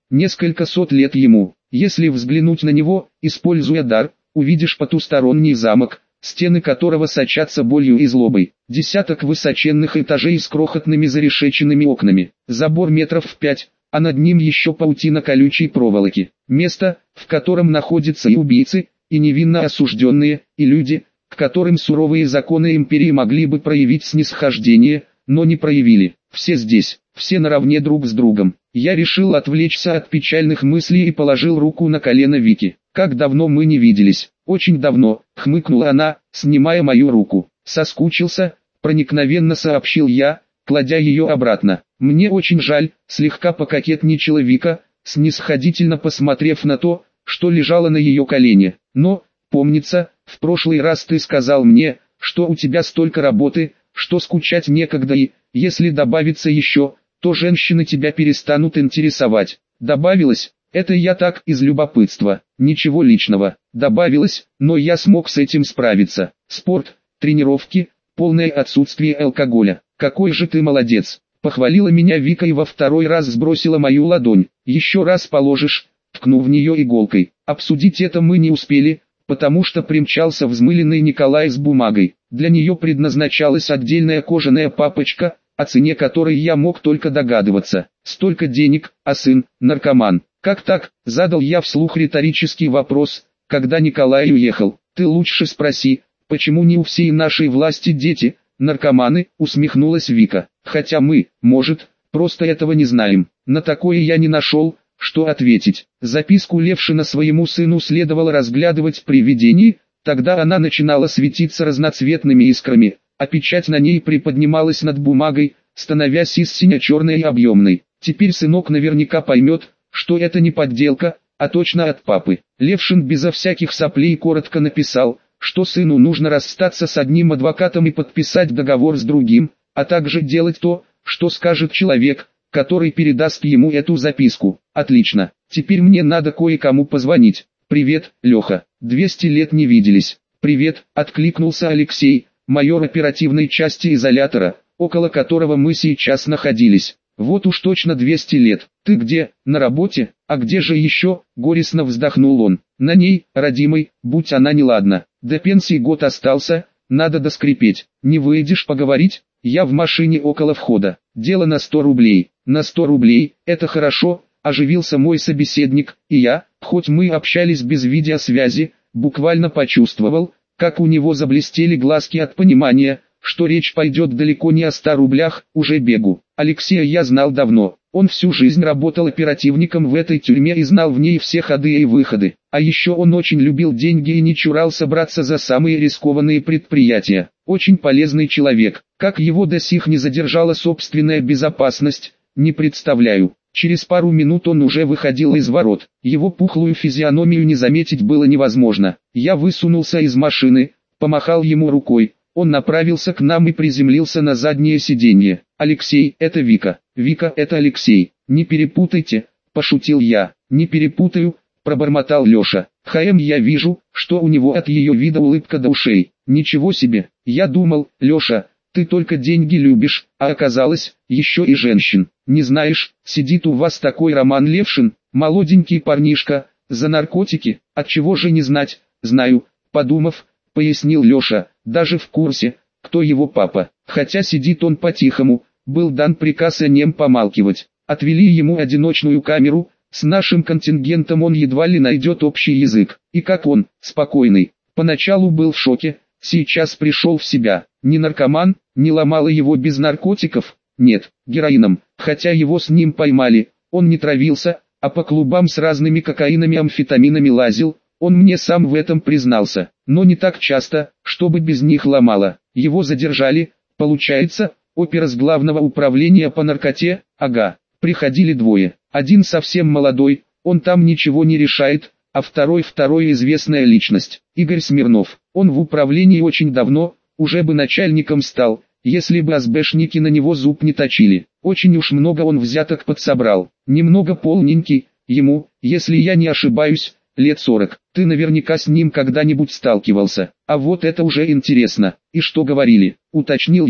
несколько сот лет ему. Если взглянуть на него, используя дар, увидишь потусторонний замок, стены которого сочатся болью и злобой. Десяток высоченных этажей с крохотными зарешеченными окнами. Забор метров в пять, а над ним еще паутина колючей проволоки. Место, в котором находятся и убийцы, и невинно осужденные, и люди, к которым суровые законы империи могли бы проявить снисхождение, но не проявили. Все здесь, все наравне друг с другом. Я решил отвлечься от печальных мыслей и положил руку на колено Вики. «Как давно мы не виделись?» «Очень давно», — хмыкнула она, снимая мою руку. «Соскучился», — проникновенно сообщил я, кладя ее обратно. «Мне очень жаль», — слегка пококетничала Вика, снисходительно посмотрев на то, что лежало на ее колене. «Но, помнится, в прошлый раз ты сказал мне, что у тебя столько работы, что скучать некогда и, если добавится еще, то женщины тебя перестанут интересовать». Добавилось, это я так из любопытства, ничего личного. Добавилось, но я смог с этим справиться. Спорт, тренировки, полное отсутствие алкоголя. «Какой же ты молодец!» Похвалила меня Вика и во второй раз сбросила мою ладонь. «Еще раз положишь», ткнув в нее иголкой. Обсудить это мы не успели, потому что примчался взмыленный Николай с бумагой. Для нее предназначалась отдельная кожаная папочка, о цене которой я мог только догадываться. Столько денег, а сын – наркоман. «Как так?» – задал я вслух риторический вопрос, когда Николай уехал. «Ты лучше спроси, почему не у всей нашей власти дети – наркоманы?» – усмехнулась Вика. «Хотя мы, может, просто этого не знаем». На такое я не нашел, что ответить. Записку Левшина своему сыну следовало разглядывать при видении, тогда она начинала светиться разноцветными искрами, а печать на ней приподнималась над бумагой, становясь из сине-черной и объемной. Теперь сынок наверняка поймет, что это не подделка, а точно от папы. Левшин безо всяких соплей коротко написал, что сыну нужно расстаться с одним адвокатом и подписать договор с другим, а также делать то, что скажет человек, который передаст ему эту записку. Отлично, теперь мне надо кое-кому позвонить. «Привет, Леха, двести лет не виделись». «Привет», откликнулся Алексей, майор оперативной части изолятора, около которого мы сейчас находились. «Вот уж точно двести лет. Ты где? На работе? А где же еще?» Горестно вздохнул он. «На ней, родимой, будь она неладна. До пенсии год остался, надо доскрипеть. Не выйдешь поговорить?» «Я в машине около входа. Дело на сто рублей». «На сто рублей, это хорошо», оживился мой собеседник, и я, хоть мы общались без видеосвязи, буквально почувствовал, как у него заблестели глазки от понимания, что речь пойдет далеко не о ста рублях, уже бегу. Алексея я знал давно, он всю жизнь работал оперативником в этой тюрьме и знал в ней все ходы и выходы. А еще он очень любил деньги и не чурался браться за самые рискованные предприятия. Очень полезный человек, как его до сих не задержала собственная безопасность, не представляю. Через пару минут он уже выходил из ворот, его пухлую физиономию не заметить было невозможно. Я высунулся из машины, помахал ему рукой. Он направился к нам и приземлился на заднее сиденье. «Алексей, это Вика. Вика, это Алексей. Не перепутайте», – пошутил я. «Не перепутаю», – пробормотал Леша. «Хаем, я вижу, что у него от ее вида улыбка до ушей. Ничего себе, я думал, Леша, ты только деньги любишь, а оказалось, еще и женщин. Не знаешь, сидит у вас такой Роман Левшин, молоденький парнишка, за наркотики. Отчего же не знать?» «Знаю», – подумав, пояснил Леша, даже в курсе, кто его папа. Хотя сидит он по-тихому, был дан приказ о нем помалкивать. Отвели ему одиночную камеру, с нашим контингентом он едва ли найдет общий язык. И как он, спокойный, поначалу был в шоке, сейчас пришел в себя. Не наркоман, не ломало его без наркотиков, нет, героином, хотя его с ним поймали, он не травился, а по клубам с разными кокаинами, амфетаминами лазил. Он мне сам в этом признался, но не так часто, чтобы без них ломало. Его задержали, получается, опера с главного управления по наркоте, ага. Приходили двое, один совсем молодой, он там ничего не решает, а второй второй известная личность, Игорь Смирнов. Он в управлении очень давно, уже бы начальником стал, если бы АСБшники на него зуб не точили. Очень уж много он взяток подсобрал, немного полненький, ему, если я не ошибаюсь, лет сорок. Ты наверняка с ним когда-нибудь сталкивался. А вот это уже интересно. И что говорили? Уточнил я.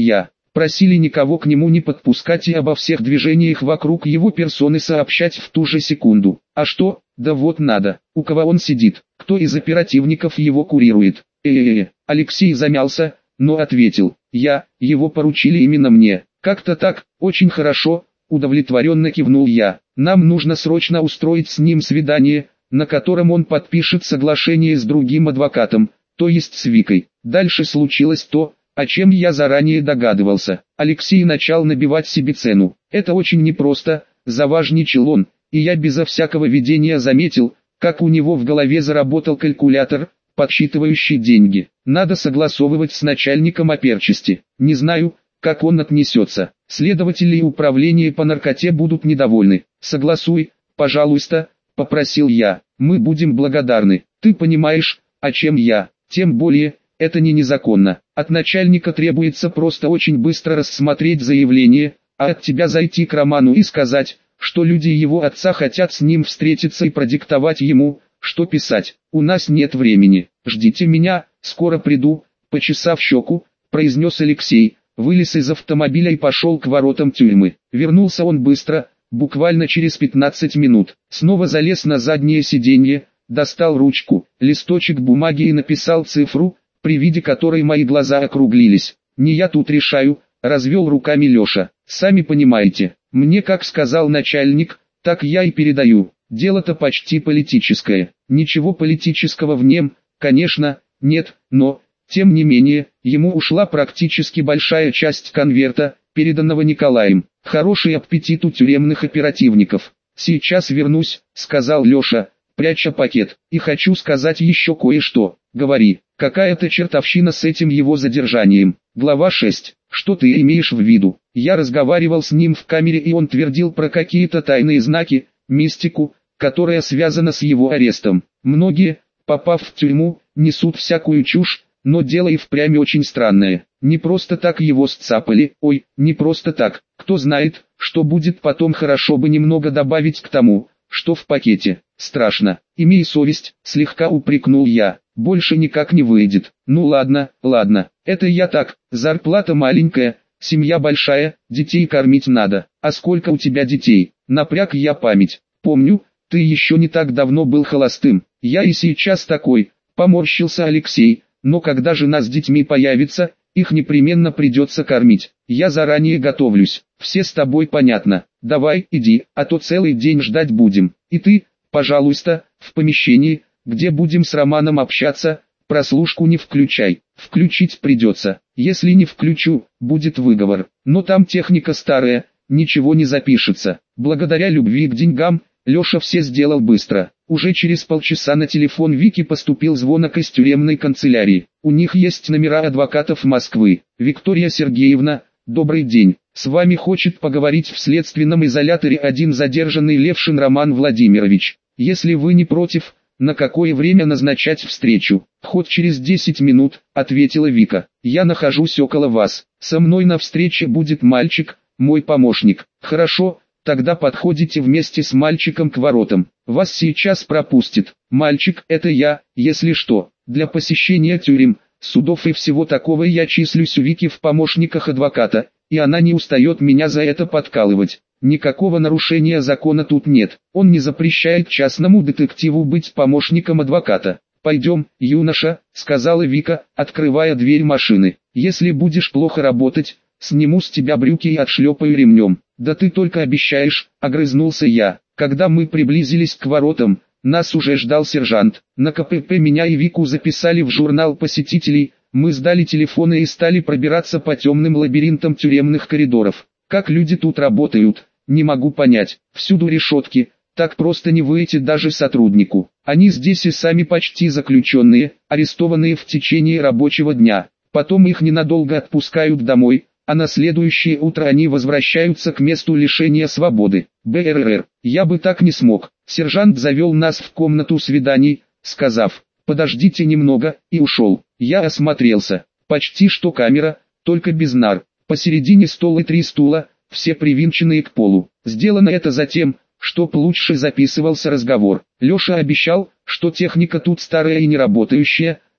Просили никого к нему не подпускать и обо всех движениях вокруг его персоны сообщать в ту же секунду. А что? Да вот надо. У кого он сидит? Кто из оперативников его курирует? Э-э-э. Алексей замялся, но ответил. Я, его поручили именно мне. Как-то так, очень хорошо, удовлетворенно кивнул я. Нам нужно срочно устроить с ним свидание, на котором он подпишет соглашение с другим адвокатом, то есть с Викой. Дальше случилось то, о чем я заранее догадывался. Алексей начал набивать себе цену. Это очень непросто, заважничал он, и я безо всякого видения заметил, как у него в голове заработал калькулятор, подсчитывающий деньги. Надо согласовывать с начальником оперчасти. Не знаю, как он отнесется. Следователи и управление по наркоте будут недовольны. Согласуй, пожалуйста, попросил я. Мы будем благодарны. Ты понимаешь, о чем я? Тем более, это не незаконно. От начальника требуется просто очень быстро рассмотреть заявление, а от тебя зайти к Роману и сказать, что люди его отца хотят с ним встретиться и продиктовать ему, что писать. У нас нет времени. Ждите меня, скоро приду, почесав щеку, произнес Алексей, вылез из автомобиля и пошел к воротам тюрьмы. Вернулся он быстро, буквально через пятнадцать минут. Снова залез на заднее сиденье, достал ручку, листочек бумаги и написал цифру, при виде которой мои глаза округлились. «Не я тут решаю», — развел руками Леша. «Сами понимаете, мне как сказал начальник, так я и передаю. Дело-то почти политическое. Ничего политического в нем, конечно, нет, но, тем не менее, ему ушла практически большая часть конверта, переданного Николаем. Хороший аппетит у тюремных оперативников. Сейчас вернусь», — сказал Леша, пряча пакет. «И хочу сказать еще кое-что». «Говори». «Какая-то чертовщина с этим его задержанием». Глава шесть. «Что ты имеешь в виду?» Я разговаривал с ним в камере, и он твердил про какие-то тайные знаки, мистику, которая связана с его арестом. Многие, попав в тюрьму, несут всякую чушь, но дело и впрямь очень странное. Не просто так его сцапали, ой, не просто так. Кто знает, что будет потом, хорошо бы немного добавить к тому, что в пакете. Страшно. Имей совесть, слегка упрекнул я. Больше никак не выйдет. Ну ладно, ладно. Это я так, зарплата маленькая, семья большая, детей кормить надо. А сколько у тебя детей? Напряг я память. Помню, ты еще не так давно был холостым. Я и сейчас такой, поморщился Алексей. Но когда жена с детьми появится, их непременно придется кормить. Я заранее готовлюсь. Все с тобой понятно. Давай, иди, а то целый день ждать будем. И ты, пожалуйста, в помещении, где будем с Романом общаться, прослушку не включай. Включить придется. Если не включу, будет выговор. Но там техника старая, ничего не запишется. Благодаря любви к деньгам, Леша все сделал быстро. Уже через полчаса на телефон Вики поступил звонок из тюремной канцелярии. У них есть номера адвокатов Москвы. «Виктория Сергеевна, добрый день. С вами хочет поговорить в следственном изоляторе один задержанный Левшин Роман Владимирович. Если вы не против, на какое время назначать встречу?» «Хоть через десять минут», — ответила Вика. «Я нахожусь около вас. Со мной на встрече будет мальчик, мой помощник». «Хорошо, тогда подходите вместе с мальчиком к воротам. Вас сейчас пропустит. Мальчик — это я, если что. Для посещения тюрем, судов и всего такого я числюсь у Вики в помощниках адвоката, и она не устает меня за это подкалывать. Никакого нарушения закона тут нет. Он не запрещает частному детективу быть помощником адвоката. «Пойдем, юноша», — сказала Вика, открывая дверь машины. «Если будешь плохо работать, сниму с тебя брюки и отшлепаю ремнем». «Да ты только обещаешь», — огрызнулся я. Когда мы приблизились к воротам, нас уже ждал сержант. На ка пэ пэ меня и Вику записали в журнал посетителей, мы сдали телефоны и стали пробираться по темным лабиринтам тюремных коридоров. Как люди тут работают, не могу понять. Всюду решетки, так просто не выйти даже сотруднику. Они здесь и сами почти заключенные, арестованные в течение рабочего дня. Потом их ненадолго отпускают домой, а на следующее утро они возвращаются к месту лишения свободы. БРР. Я бы так не смог. Сержант завел нас в комнату свиданий, сказав: «Подождите немного», и ушел. Я осмотрелся. Почти что камера, только без нар. Посередине стол и три стула, все привинченные к полу. Сделано это затем, чтоб лучше записывался разговор. Леша обещал, что техника тут старая и не работающая,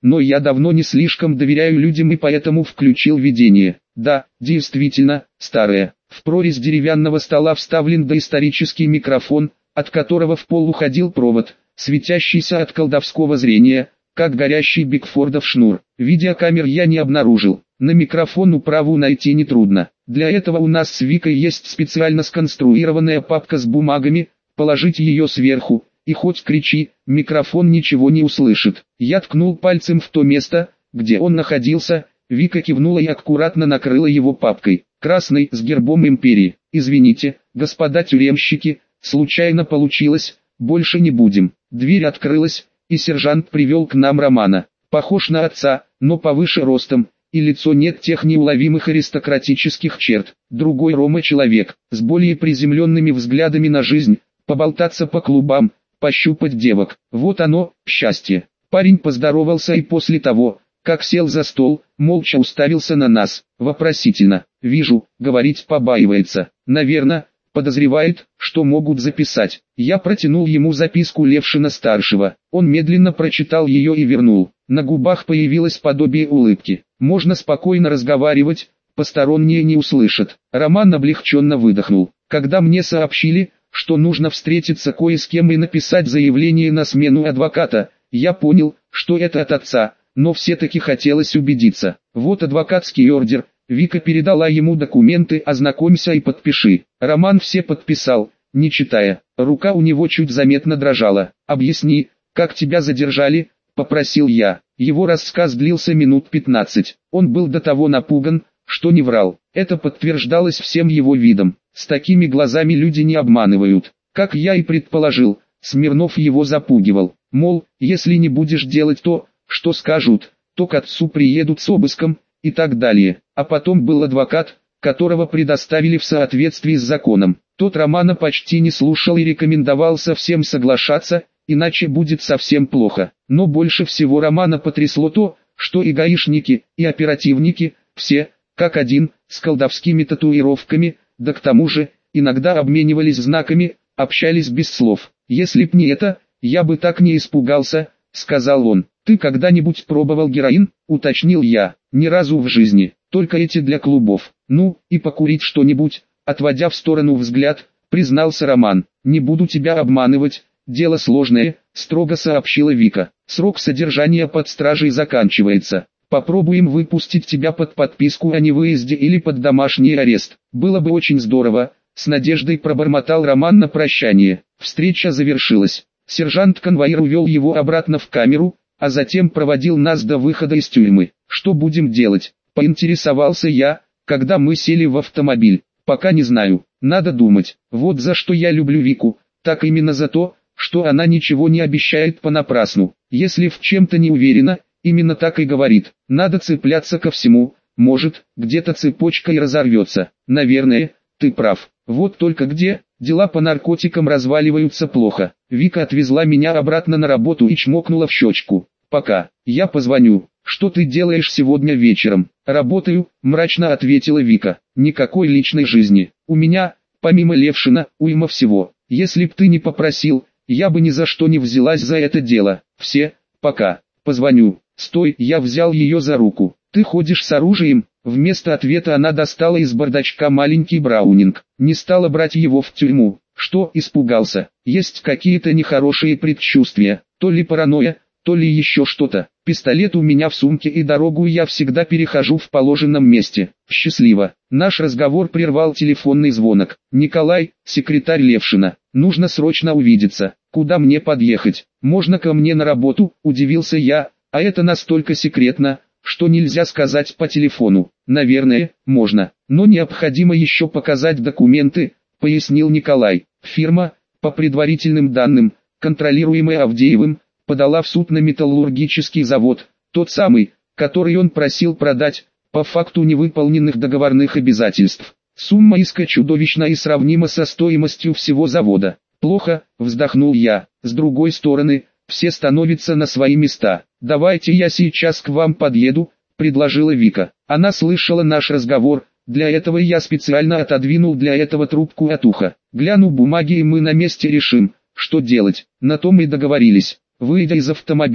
но я давно не слишком доверяю людям и поэтому включил видение. Да, действительно, старое. В прорезь деревянного стола вставлен доисторический микрофон, от которого в пол уходил провод, светящийся от колдовского зрения, как горящий Бигфордов шнур. Видеокамер я не обнаружил. На микрофон управу найти нетрудно. Для этого у нас с Викой есть специально сконструированная папка с бумагами, положить ее сверху, и хоть кричи, микрофон ничего не услышит. Я ткнул пальцем в то место, где он находился, Вика кивнула и аккуратно накрыла его папкой, красной с гербом империи. Извините, господа тюремщики, случайно получилось, больше не будем. Дверь открылась, и сержант привел к нам Романа. Похож на отца, но повыше ростом, и лицо нет тех неуловимых аристократических черт. Другой Рома человек, с более приземленными взглядами на жизнь, поболтаться по клубам, пощупать девок. Вот оно, счастье. Парень поздоровался и после того, как сел за стол, молча уставился на нас, вопросительно. Вижу, говорить побаивается. Наверное, подозревает, что могут записать. Я протянул ему записку Левшина-старшего. Он медленно прочитал ее и вернул. На губах появилось подобие улыбки. Можно спокойно разговаривать, посторонние не услышат. Роман облегченно выдохнул. Когда мне сообщили, что нужно встретиться кое с кем и написать заявление на смену адвоката, я понял, что это от отца, но все-таки хотелось убедиться. Вот адвокатский ордер. Вика передала ему документы, ознакомься и подпиши. Роман все подписал, не читая. Рука у него чуть заметно дрожала. «Объясни, как тебя задержали?» – попросил я. Его рассказ длился минут пятнадцать. Он был до того напуган, что не врал. Это подтверждалось всем его видом. С такими глазами люди не обманывают. Как я и предположил, Смирнов его запугивал. Мол, если не будешь делать то, что скажут, то к отцу приедут с обыском, и так далее. А потом был адвокат, которого предоставили в соответствии с законом. Тот Романа почти не слушал и рекомендовал совсем соглашаться, иначе будет совсем плохо. Но больше всего Романа потрясло то, что и гаишники, и оперативники, все, как один, с колдовскими татуировками, да к тому же, иногда обменивались знаками, общались без слов. «Если б не это, я бы так не испугался», — сказал он. «Ты когда-нибудь пробовал героин?» — уточнил я. «Ни разу в жизни, только эти для клубов. Ну, и покурить что-нибудь», — отводя в сторону взгляд, признался Роман. «Не буду тебя обманывать, дело сложное», — строго сообщила Вика. «Срок содержания под стражей заканчивается. Попробуем выпустить тебя под подписку о невыезде или под домашний арест. Было бы очень здорово», — с надеждой пробормотал Роман на прощание. Встреча завершилась. Сержант-конвоир увел его обратно в камеру, а затем проводил нас до выхода из тюрьмы. «Что будем делать?» – поинтересовался я, когда мы сели в автомобиль. «Пока не знаю, надо думать. Вот за что я люблю Вику, так именно за то, что она ничего не обещает понапрасну. Если в чем-то не уверена, именно так и говорит. Надо цепляться ко всему, может, где-то цепочка и разорвется. Наверное, ты прав. Вот только где? Дела по наркотикам разваливаются плохо». Вика отвезла меня обратно на работу и чмокнула в щечку. «Пока, я позвоню». «Что ты делаешь сегодня вечером?» «Работаю», — мрачно ответила Вика. «Никакой личной жизни. У меня, помимо Левшина, уйма всего. Если б ты не попросил, я бы ни за что не взялась за это дело. Все, пока. Позвоню». «Стой», — я взял ее за руку. «Ты ходишь с оружием?» Вместо ответа она достала из бардачка маленький браунинг. Не стала брать его в тюрьму. Что, испугался? Есть какие-то нехорошие предчувствия, то ли паранойя, то ли еще что-то. Пистолет у меня в сумке и дорогу я всегда перехожу в положенном месте. Счастливо. Наш разговор прервал телефонный звонок. «Николай, секретарь Левшина. Нужно срочно увидеться. Куда мне подъехать? Можно ко мне на работу?» – удивился я. «А это настолько секретно, что нельзя сказать по телефону». «Наверное, можно, но необходимо еще показать документы», — пояснил Николай. Фирма, по предварительным данным, контролируемая Авдеевым, подала в суд на металлургический завод, тот самый, который он просил продать, по факту невыполненных договорных обязательств. Сумма иска чудовищна и сравнима со стоимостью всего завода. «Плохо», — вздохнул я. «С другой стороны, все становятся на свои места. Давайте я сейчас к вам подъеду», — предложила Вика. Она слышала наш разговор, для этого я специально отодвинул для этого трубку от уха. «Гляну бумаги и мы на месте решим, что делать». На том и договорились. Выйдя из автомобиля,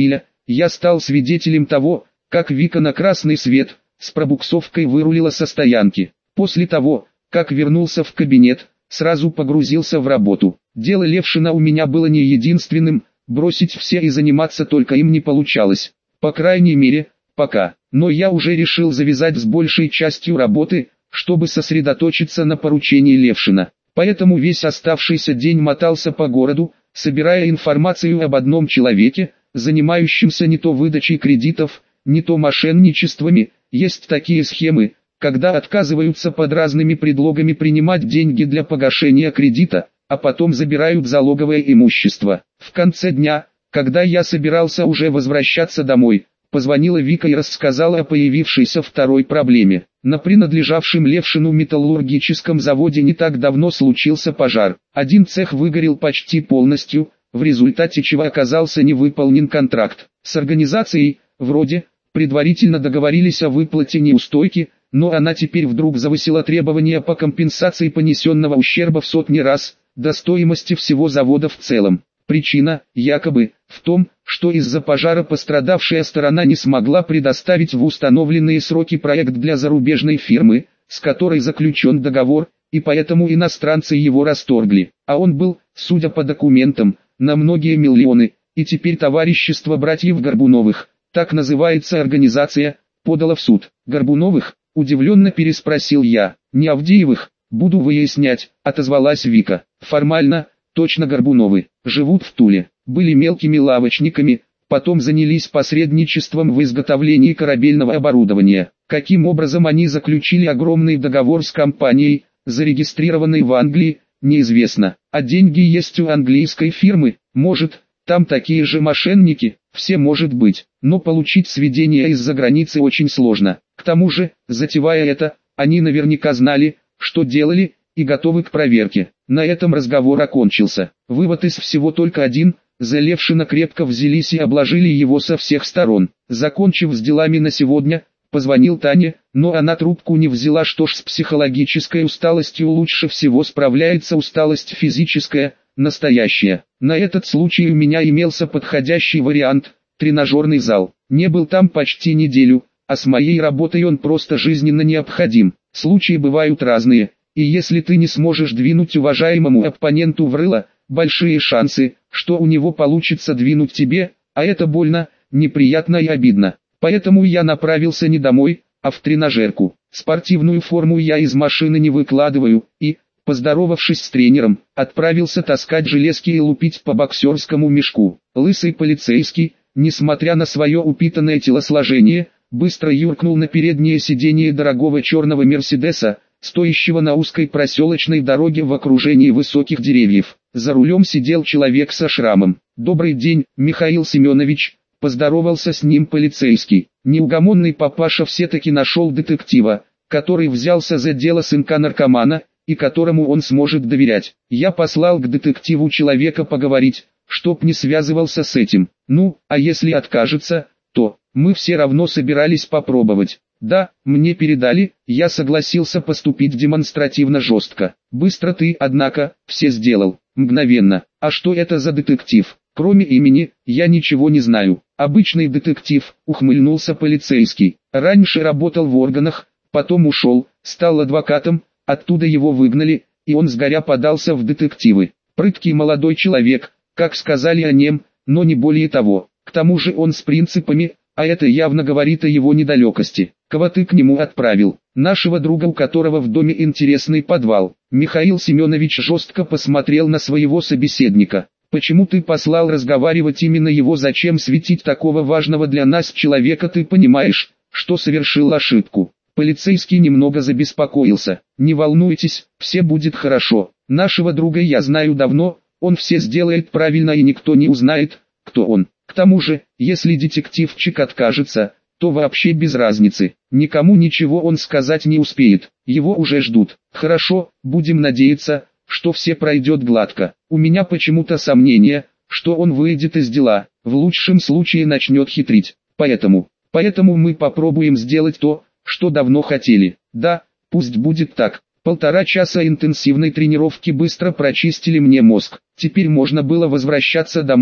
я стал свидетелем того, как Вика на красный свет с пробуксовкой вырулила со стоянки. После того, как вернулся в кабинет, сразу погрузился в работу. Дело Левшина у меня было не единственным, бросить все и заниматься только им не получалось. По крайней мере, пока. Но я уже решил завязать с большей частью работы, чтобы сосредоточиться на поручении Левшина. Поэтому весь оставшийся день мотался по городу, собирая информацию об одном человеке, занимающемся не то выдачей кредитов, не то мошенничествами. Есть такие схемы, когда отказываются под разными предлогами принимать деньги для погашения кредита, а потом забирают залоговое имущество. В конце дня, когда я собирался уже возвращаться домой, позвонила Вика и рассказала о появившейся второй проблеме. На принадлежавшем Левшину металлургическом заводе не так давно случился пожар. Один цех выгорел почти полностью, в результате чего оказался невыполнен контракт. С организацией, вроде, предварительно договорились о выплате неустойки, но она теперь вдруг завысила требования по компенсации понесенного ущерба в сотни раз, до стоимости всего завода в целом. Причина, якобы, в том, что из-за пожара пострадавшая сторона не смогла предоставить в установленные сроки проект для зарубежной фирмы, с которой заключен договор, и поэтому иностранцы его расторгли. А он был, судя по документам, на многие миллионы, и теперь товарищество братьев Горбуновых, так называется организация, подало в суд. Горбуновых? Удивленно переспросил я. Не Авдеевых, буду выяснять, отозвалась Вика. Формально, точно Горбуновы, живут в Туле, были мелкими лавочниками, потом занялись посредничеством в изготовлении корабельного оборудования. Каким образом они заключили огромный договор с компанией, зарегистрированной в Англии, неизвестно. А деньги есть у английской фирмы, может, там такие же мошенники, все может быть, но получить сведения из-за границы очень сложно. К тому же, затевая это, они наверняка знали, что делали, и готовы к проверке. На этом разговор окончился. Вывод из всего только один: за Левшина крепко взялись и обложили его со всех сторон. Закончив с делами на сегодня, позвонил Тане, но она трубку не взяла. Что ж, с психологической усталостью лучше всего справляется усталость физическая, настоящая. На этот случай у меня имелся подходящий вариант – тренажерный зал. Не был там почти неделю, а с моей работой он просто жизненно необходим. Случаи бывают разные, и если ты не сможешь двинуть уважаемому оппоненту в рыло, большие шансы, что у него получится двинуть тебе, а это больно, неприятно и обидно. Поэтому я направился не домой, а в тренажерку. Спортивную форму я из машины не выкладываю, и, поздоровавшись с тренером, отправился таскать железки и лупить по боксерскому мешку. Лысый полицейский, несмотря на свое упитанное телосложение, быстро юркнул на переднее сиденье дорогого черного Мерседеса, стоящего на узкой проселочной дороге в окружении высоких деревьев. За рулем сидел человек со шрамом. «Добрый день, Михаил Семенович», — поздоровался с ним полицейский. Неугомонный папаша все-таки нашел детектива, который взялся за дело сынка наркомана, и которому он сможет доверять. Я послал к детективу человека поговорить, чтоб не связывался с этим. Ну, а если откажется, то мы все равно собирались попробовать. Да, мне передали, я согласился поступить демонстративно жестко. Быстро ты, однако, все сделал, мгновенно. А что это за детектив? Кроме имени, я ничего не знаю. Обычный детектив, ухмыльнулся полицейский. Раньше работал в органах, потом ушел, стал адвокатом, оттуда его выгнали, и он сгоря подался в детективы. Прыткий молодой человек, как сказали о нем, но не более того. К тому же он с принципами, а это явно говорит о его недалекости. Кого ты к нему отправил? Нашего друга, у которого в доме интересный подвал. Михаил Семенович жестко посмотрел на своего собеседника. Почему ты послал разговаривать именно его? Зачем светить такого важного для нас человека? Ты понимаешь, что совершил ошибку. Полицейский немного забеспокоился. Не волнуйтесь, все будет хорошо. Нашего друга я знаю давно, он все сделает правильно и никто не узнает, кто он. К тому же, если детективчик откажется, то вообще без разницы. Никому ничего он сказать не успеет, его уже ждут. Хорошо, будем надеяться, что все пройдет гладко. У меня почему-то сомнение, что он выйдет из дела, в лучшем случае начнет хитрить. Поэтому, поэтому мы попробуем сделать то, что давно хотели. Да, пусть будет так. Полтора часа интенсивной тренировки быстро прочистили мне мозг. Теперь можно было возвращаться домой,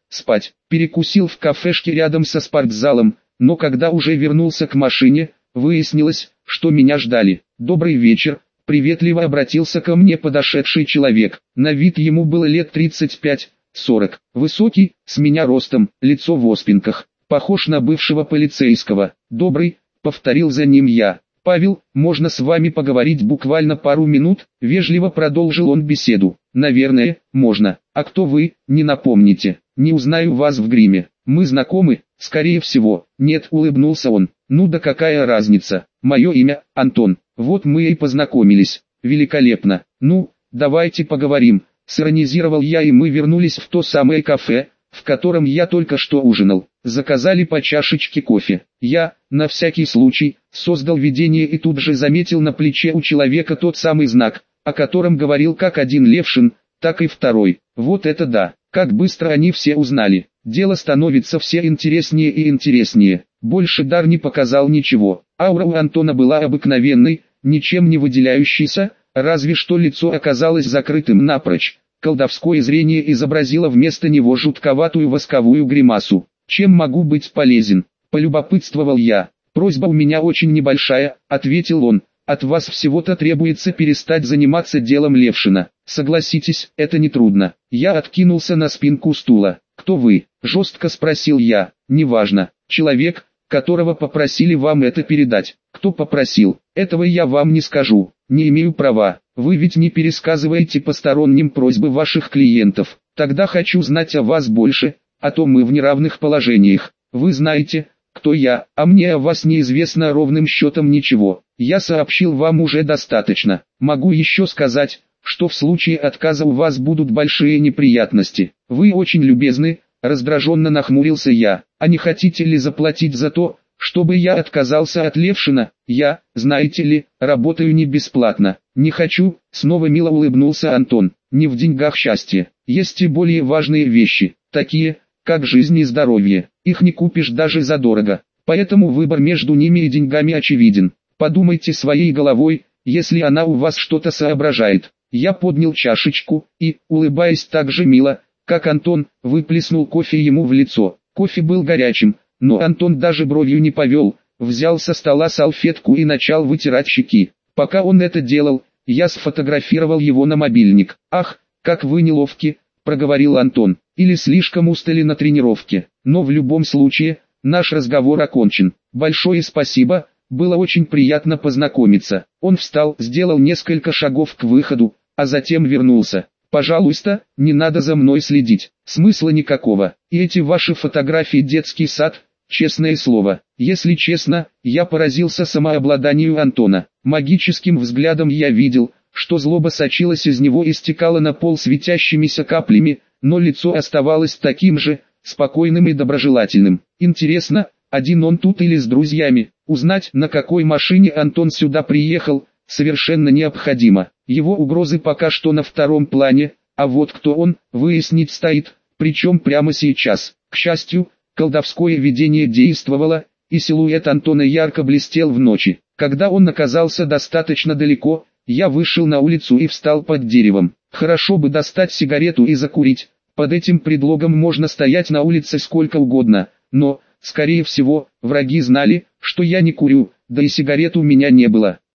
спать. Перекусил в кафешке рядом со спортзалом, но когда уже вернулся к машине, выяснилось, что меня ждали. «Добрый вечер», — приветливо обратился ко мне подошедший человек. На вид ему было лет тридцать пять сорок. Высокий, с меня ростом, лицо в оспинках, похож на бывшего полицейского. «Добрый», — повторил за ним я. «Павел, можно с вами поговорить буквально пару минут?» — вежливо продолжил он беседу. «Наверное, можно. А кто вы, не напомните? Не узнаю вас в гриме. Мы знакомы?» «Скорее всего». «Нет», — улыбнулся он. «Ну да какая разница? Мое имя Антон. Вот мы и познакомились. Великолепно. Ну, давайте поговорим», — сиронизировал я, и мы вернулись в то самое кафе, в котором я только что ужинал. Заказали по чашечке кофе. Я, на всякий случай, создал видение и тут же заметил на плече у человека тот самый знак, о котором говорил как один Левшин, так и второй. Вот это да, как быстро они все узнали. Дело становится все интереснее и интереснее. Больше дар не показал ничего. Аура у Антона была обыкновенной, ничем не выделяющейся, разве что лицо оказалось закрытым напрочь. Колдовское зрение изобразило вместо него жутковатую восковую гримасу. «Чем могу быть полезен?» — полюбопытствовал я. «Просьба у меня очень небольшая», — ответил он. «От вас всего-то требуется перестать заниматься делом Левшина. Согласитесь, это нетрудно». Я откинулся на спинку стула. «Кто вы?» — жестко спросил я. «Неважно. Человек, которого попросили вам это передать». «Кто попросил? Этого я вам не скажу. Не имею права. Вы ведь не пересказываете посторонним просьбы ваших клиентов. Тогда хочу знать о вас больше, а то мы в неравных положениях. Вы знаете, кто я, а мне о вас неизвестно ровным счетом ничего. Я сообщил вам уже достаточно. Могу еще сказать, что в случае отказа у вас будут большие неприятности. Вы очень любезны», — раздраженно нахмурился я. «А не хотите ли заплатить за то, чтобы я отказался от Левшина? Я, знаете ли, работаю не бесплатно». «Не хочу», — снова мило улыбнулся Антон. «Не в деньгах счастье. Есть и более важные вещи, такие, как жизнь и здоровье. Их не купишь даже задорого. Поэтому выбор между ними и деньгами очевиден. Подумайте своей головой, если она у вас что-то соображает». Я поднял чашечку и, улыбаясь так же мило, как Антон, выплеснул кофе ему в лицо. Кофе был горячим, но Антон даже бровью не повел, взял со стола салфетку и начал вытирать щеки. Пока он это делал, я сфотографировал его на мобильник. «Ах, как вы неловки», — проговорил Антон, — «или слишком устали на тренировке. Но в любом случае, наш разговор окончен. Большое спасибо, было очень приятно познакомиться». Он встал, сделал несколько шагов к выходу, а затем вернулся. «Пожалуйста, не надо за мной следить, смысла никакого. И эти ваши фотографии детский сад, честное слово». Если честно, я поразился самообладанию Антона. Магическим взглядом я видел, что злоба сочилась из него и стекала на пол светящимися каплями, но лицо оставалось таким же, спокойным и доброжелательным. Интересно, один он тут или с друзьями? Узнать, на какой машине Антон сюда приехал, совершенно необходимо. Его угрозы пока что на втором плане, а вот кто он, выяснить стоит, причем прямо сейчас. К счастью, колдовское видение действовало, и силуэт Антона ярко блестел в ночи. Когда он оказался достаточно далеко, я вышел на улицу и встал под деревом. Хорошо бы достать сигарету и закурить. Под этим предлогом можно стоять на улице сколько угодно, но, скорее всего, враги знали, что я не курю, да и сигарет у меня не было.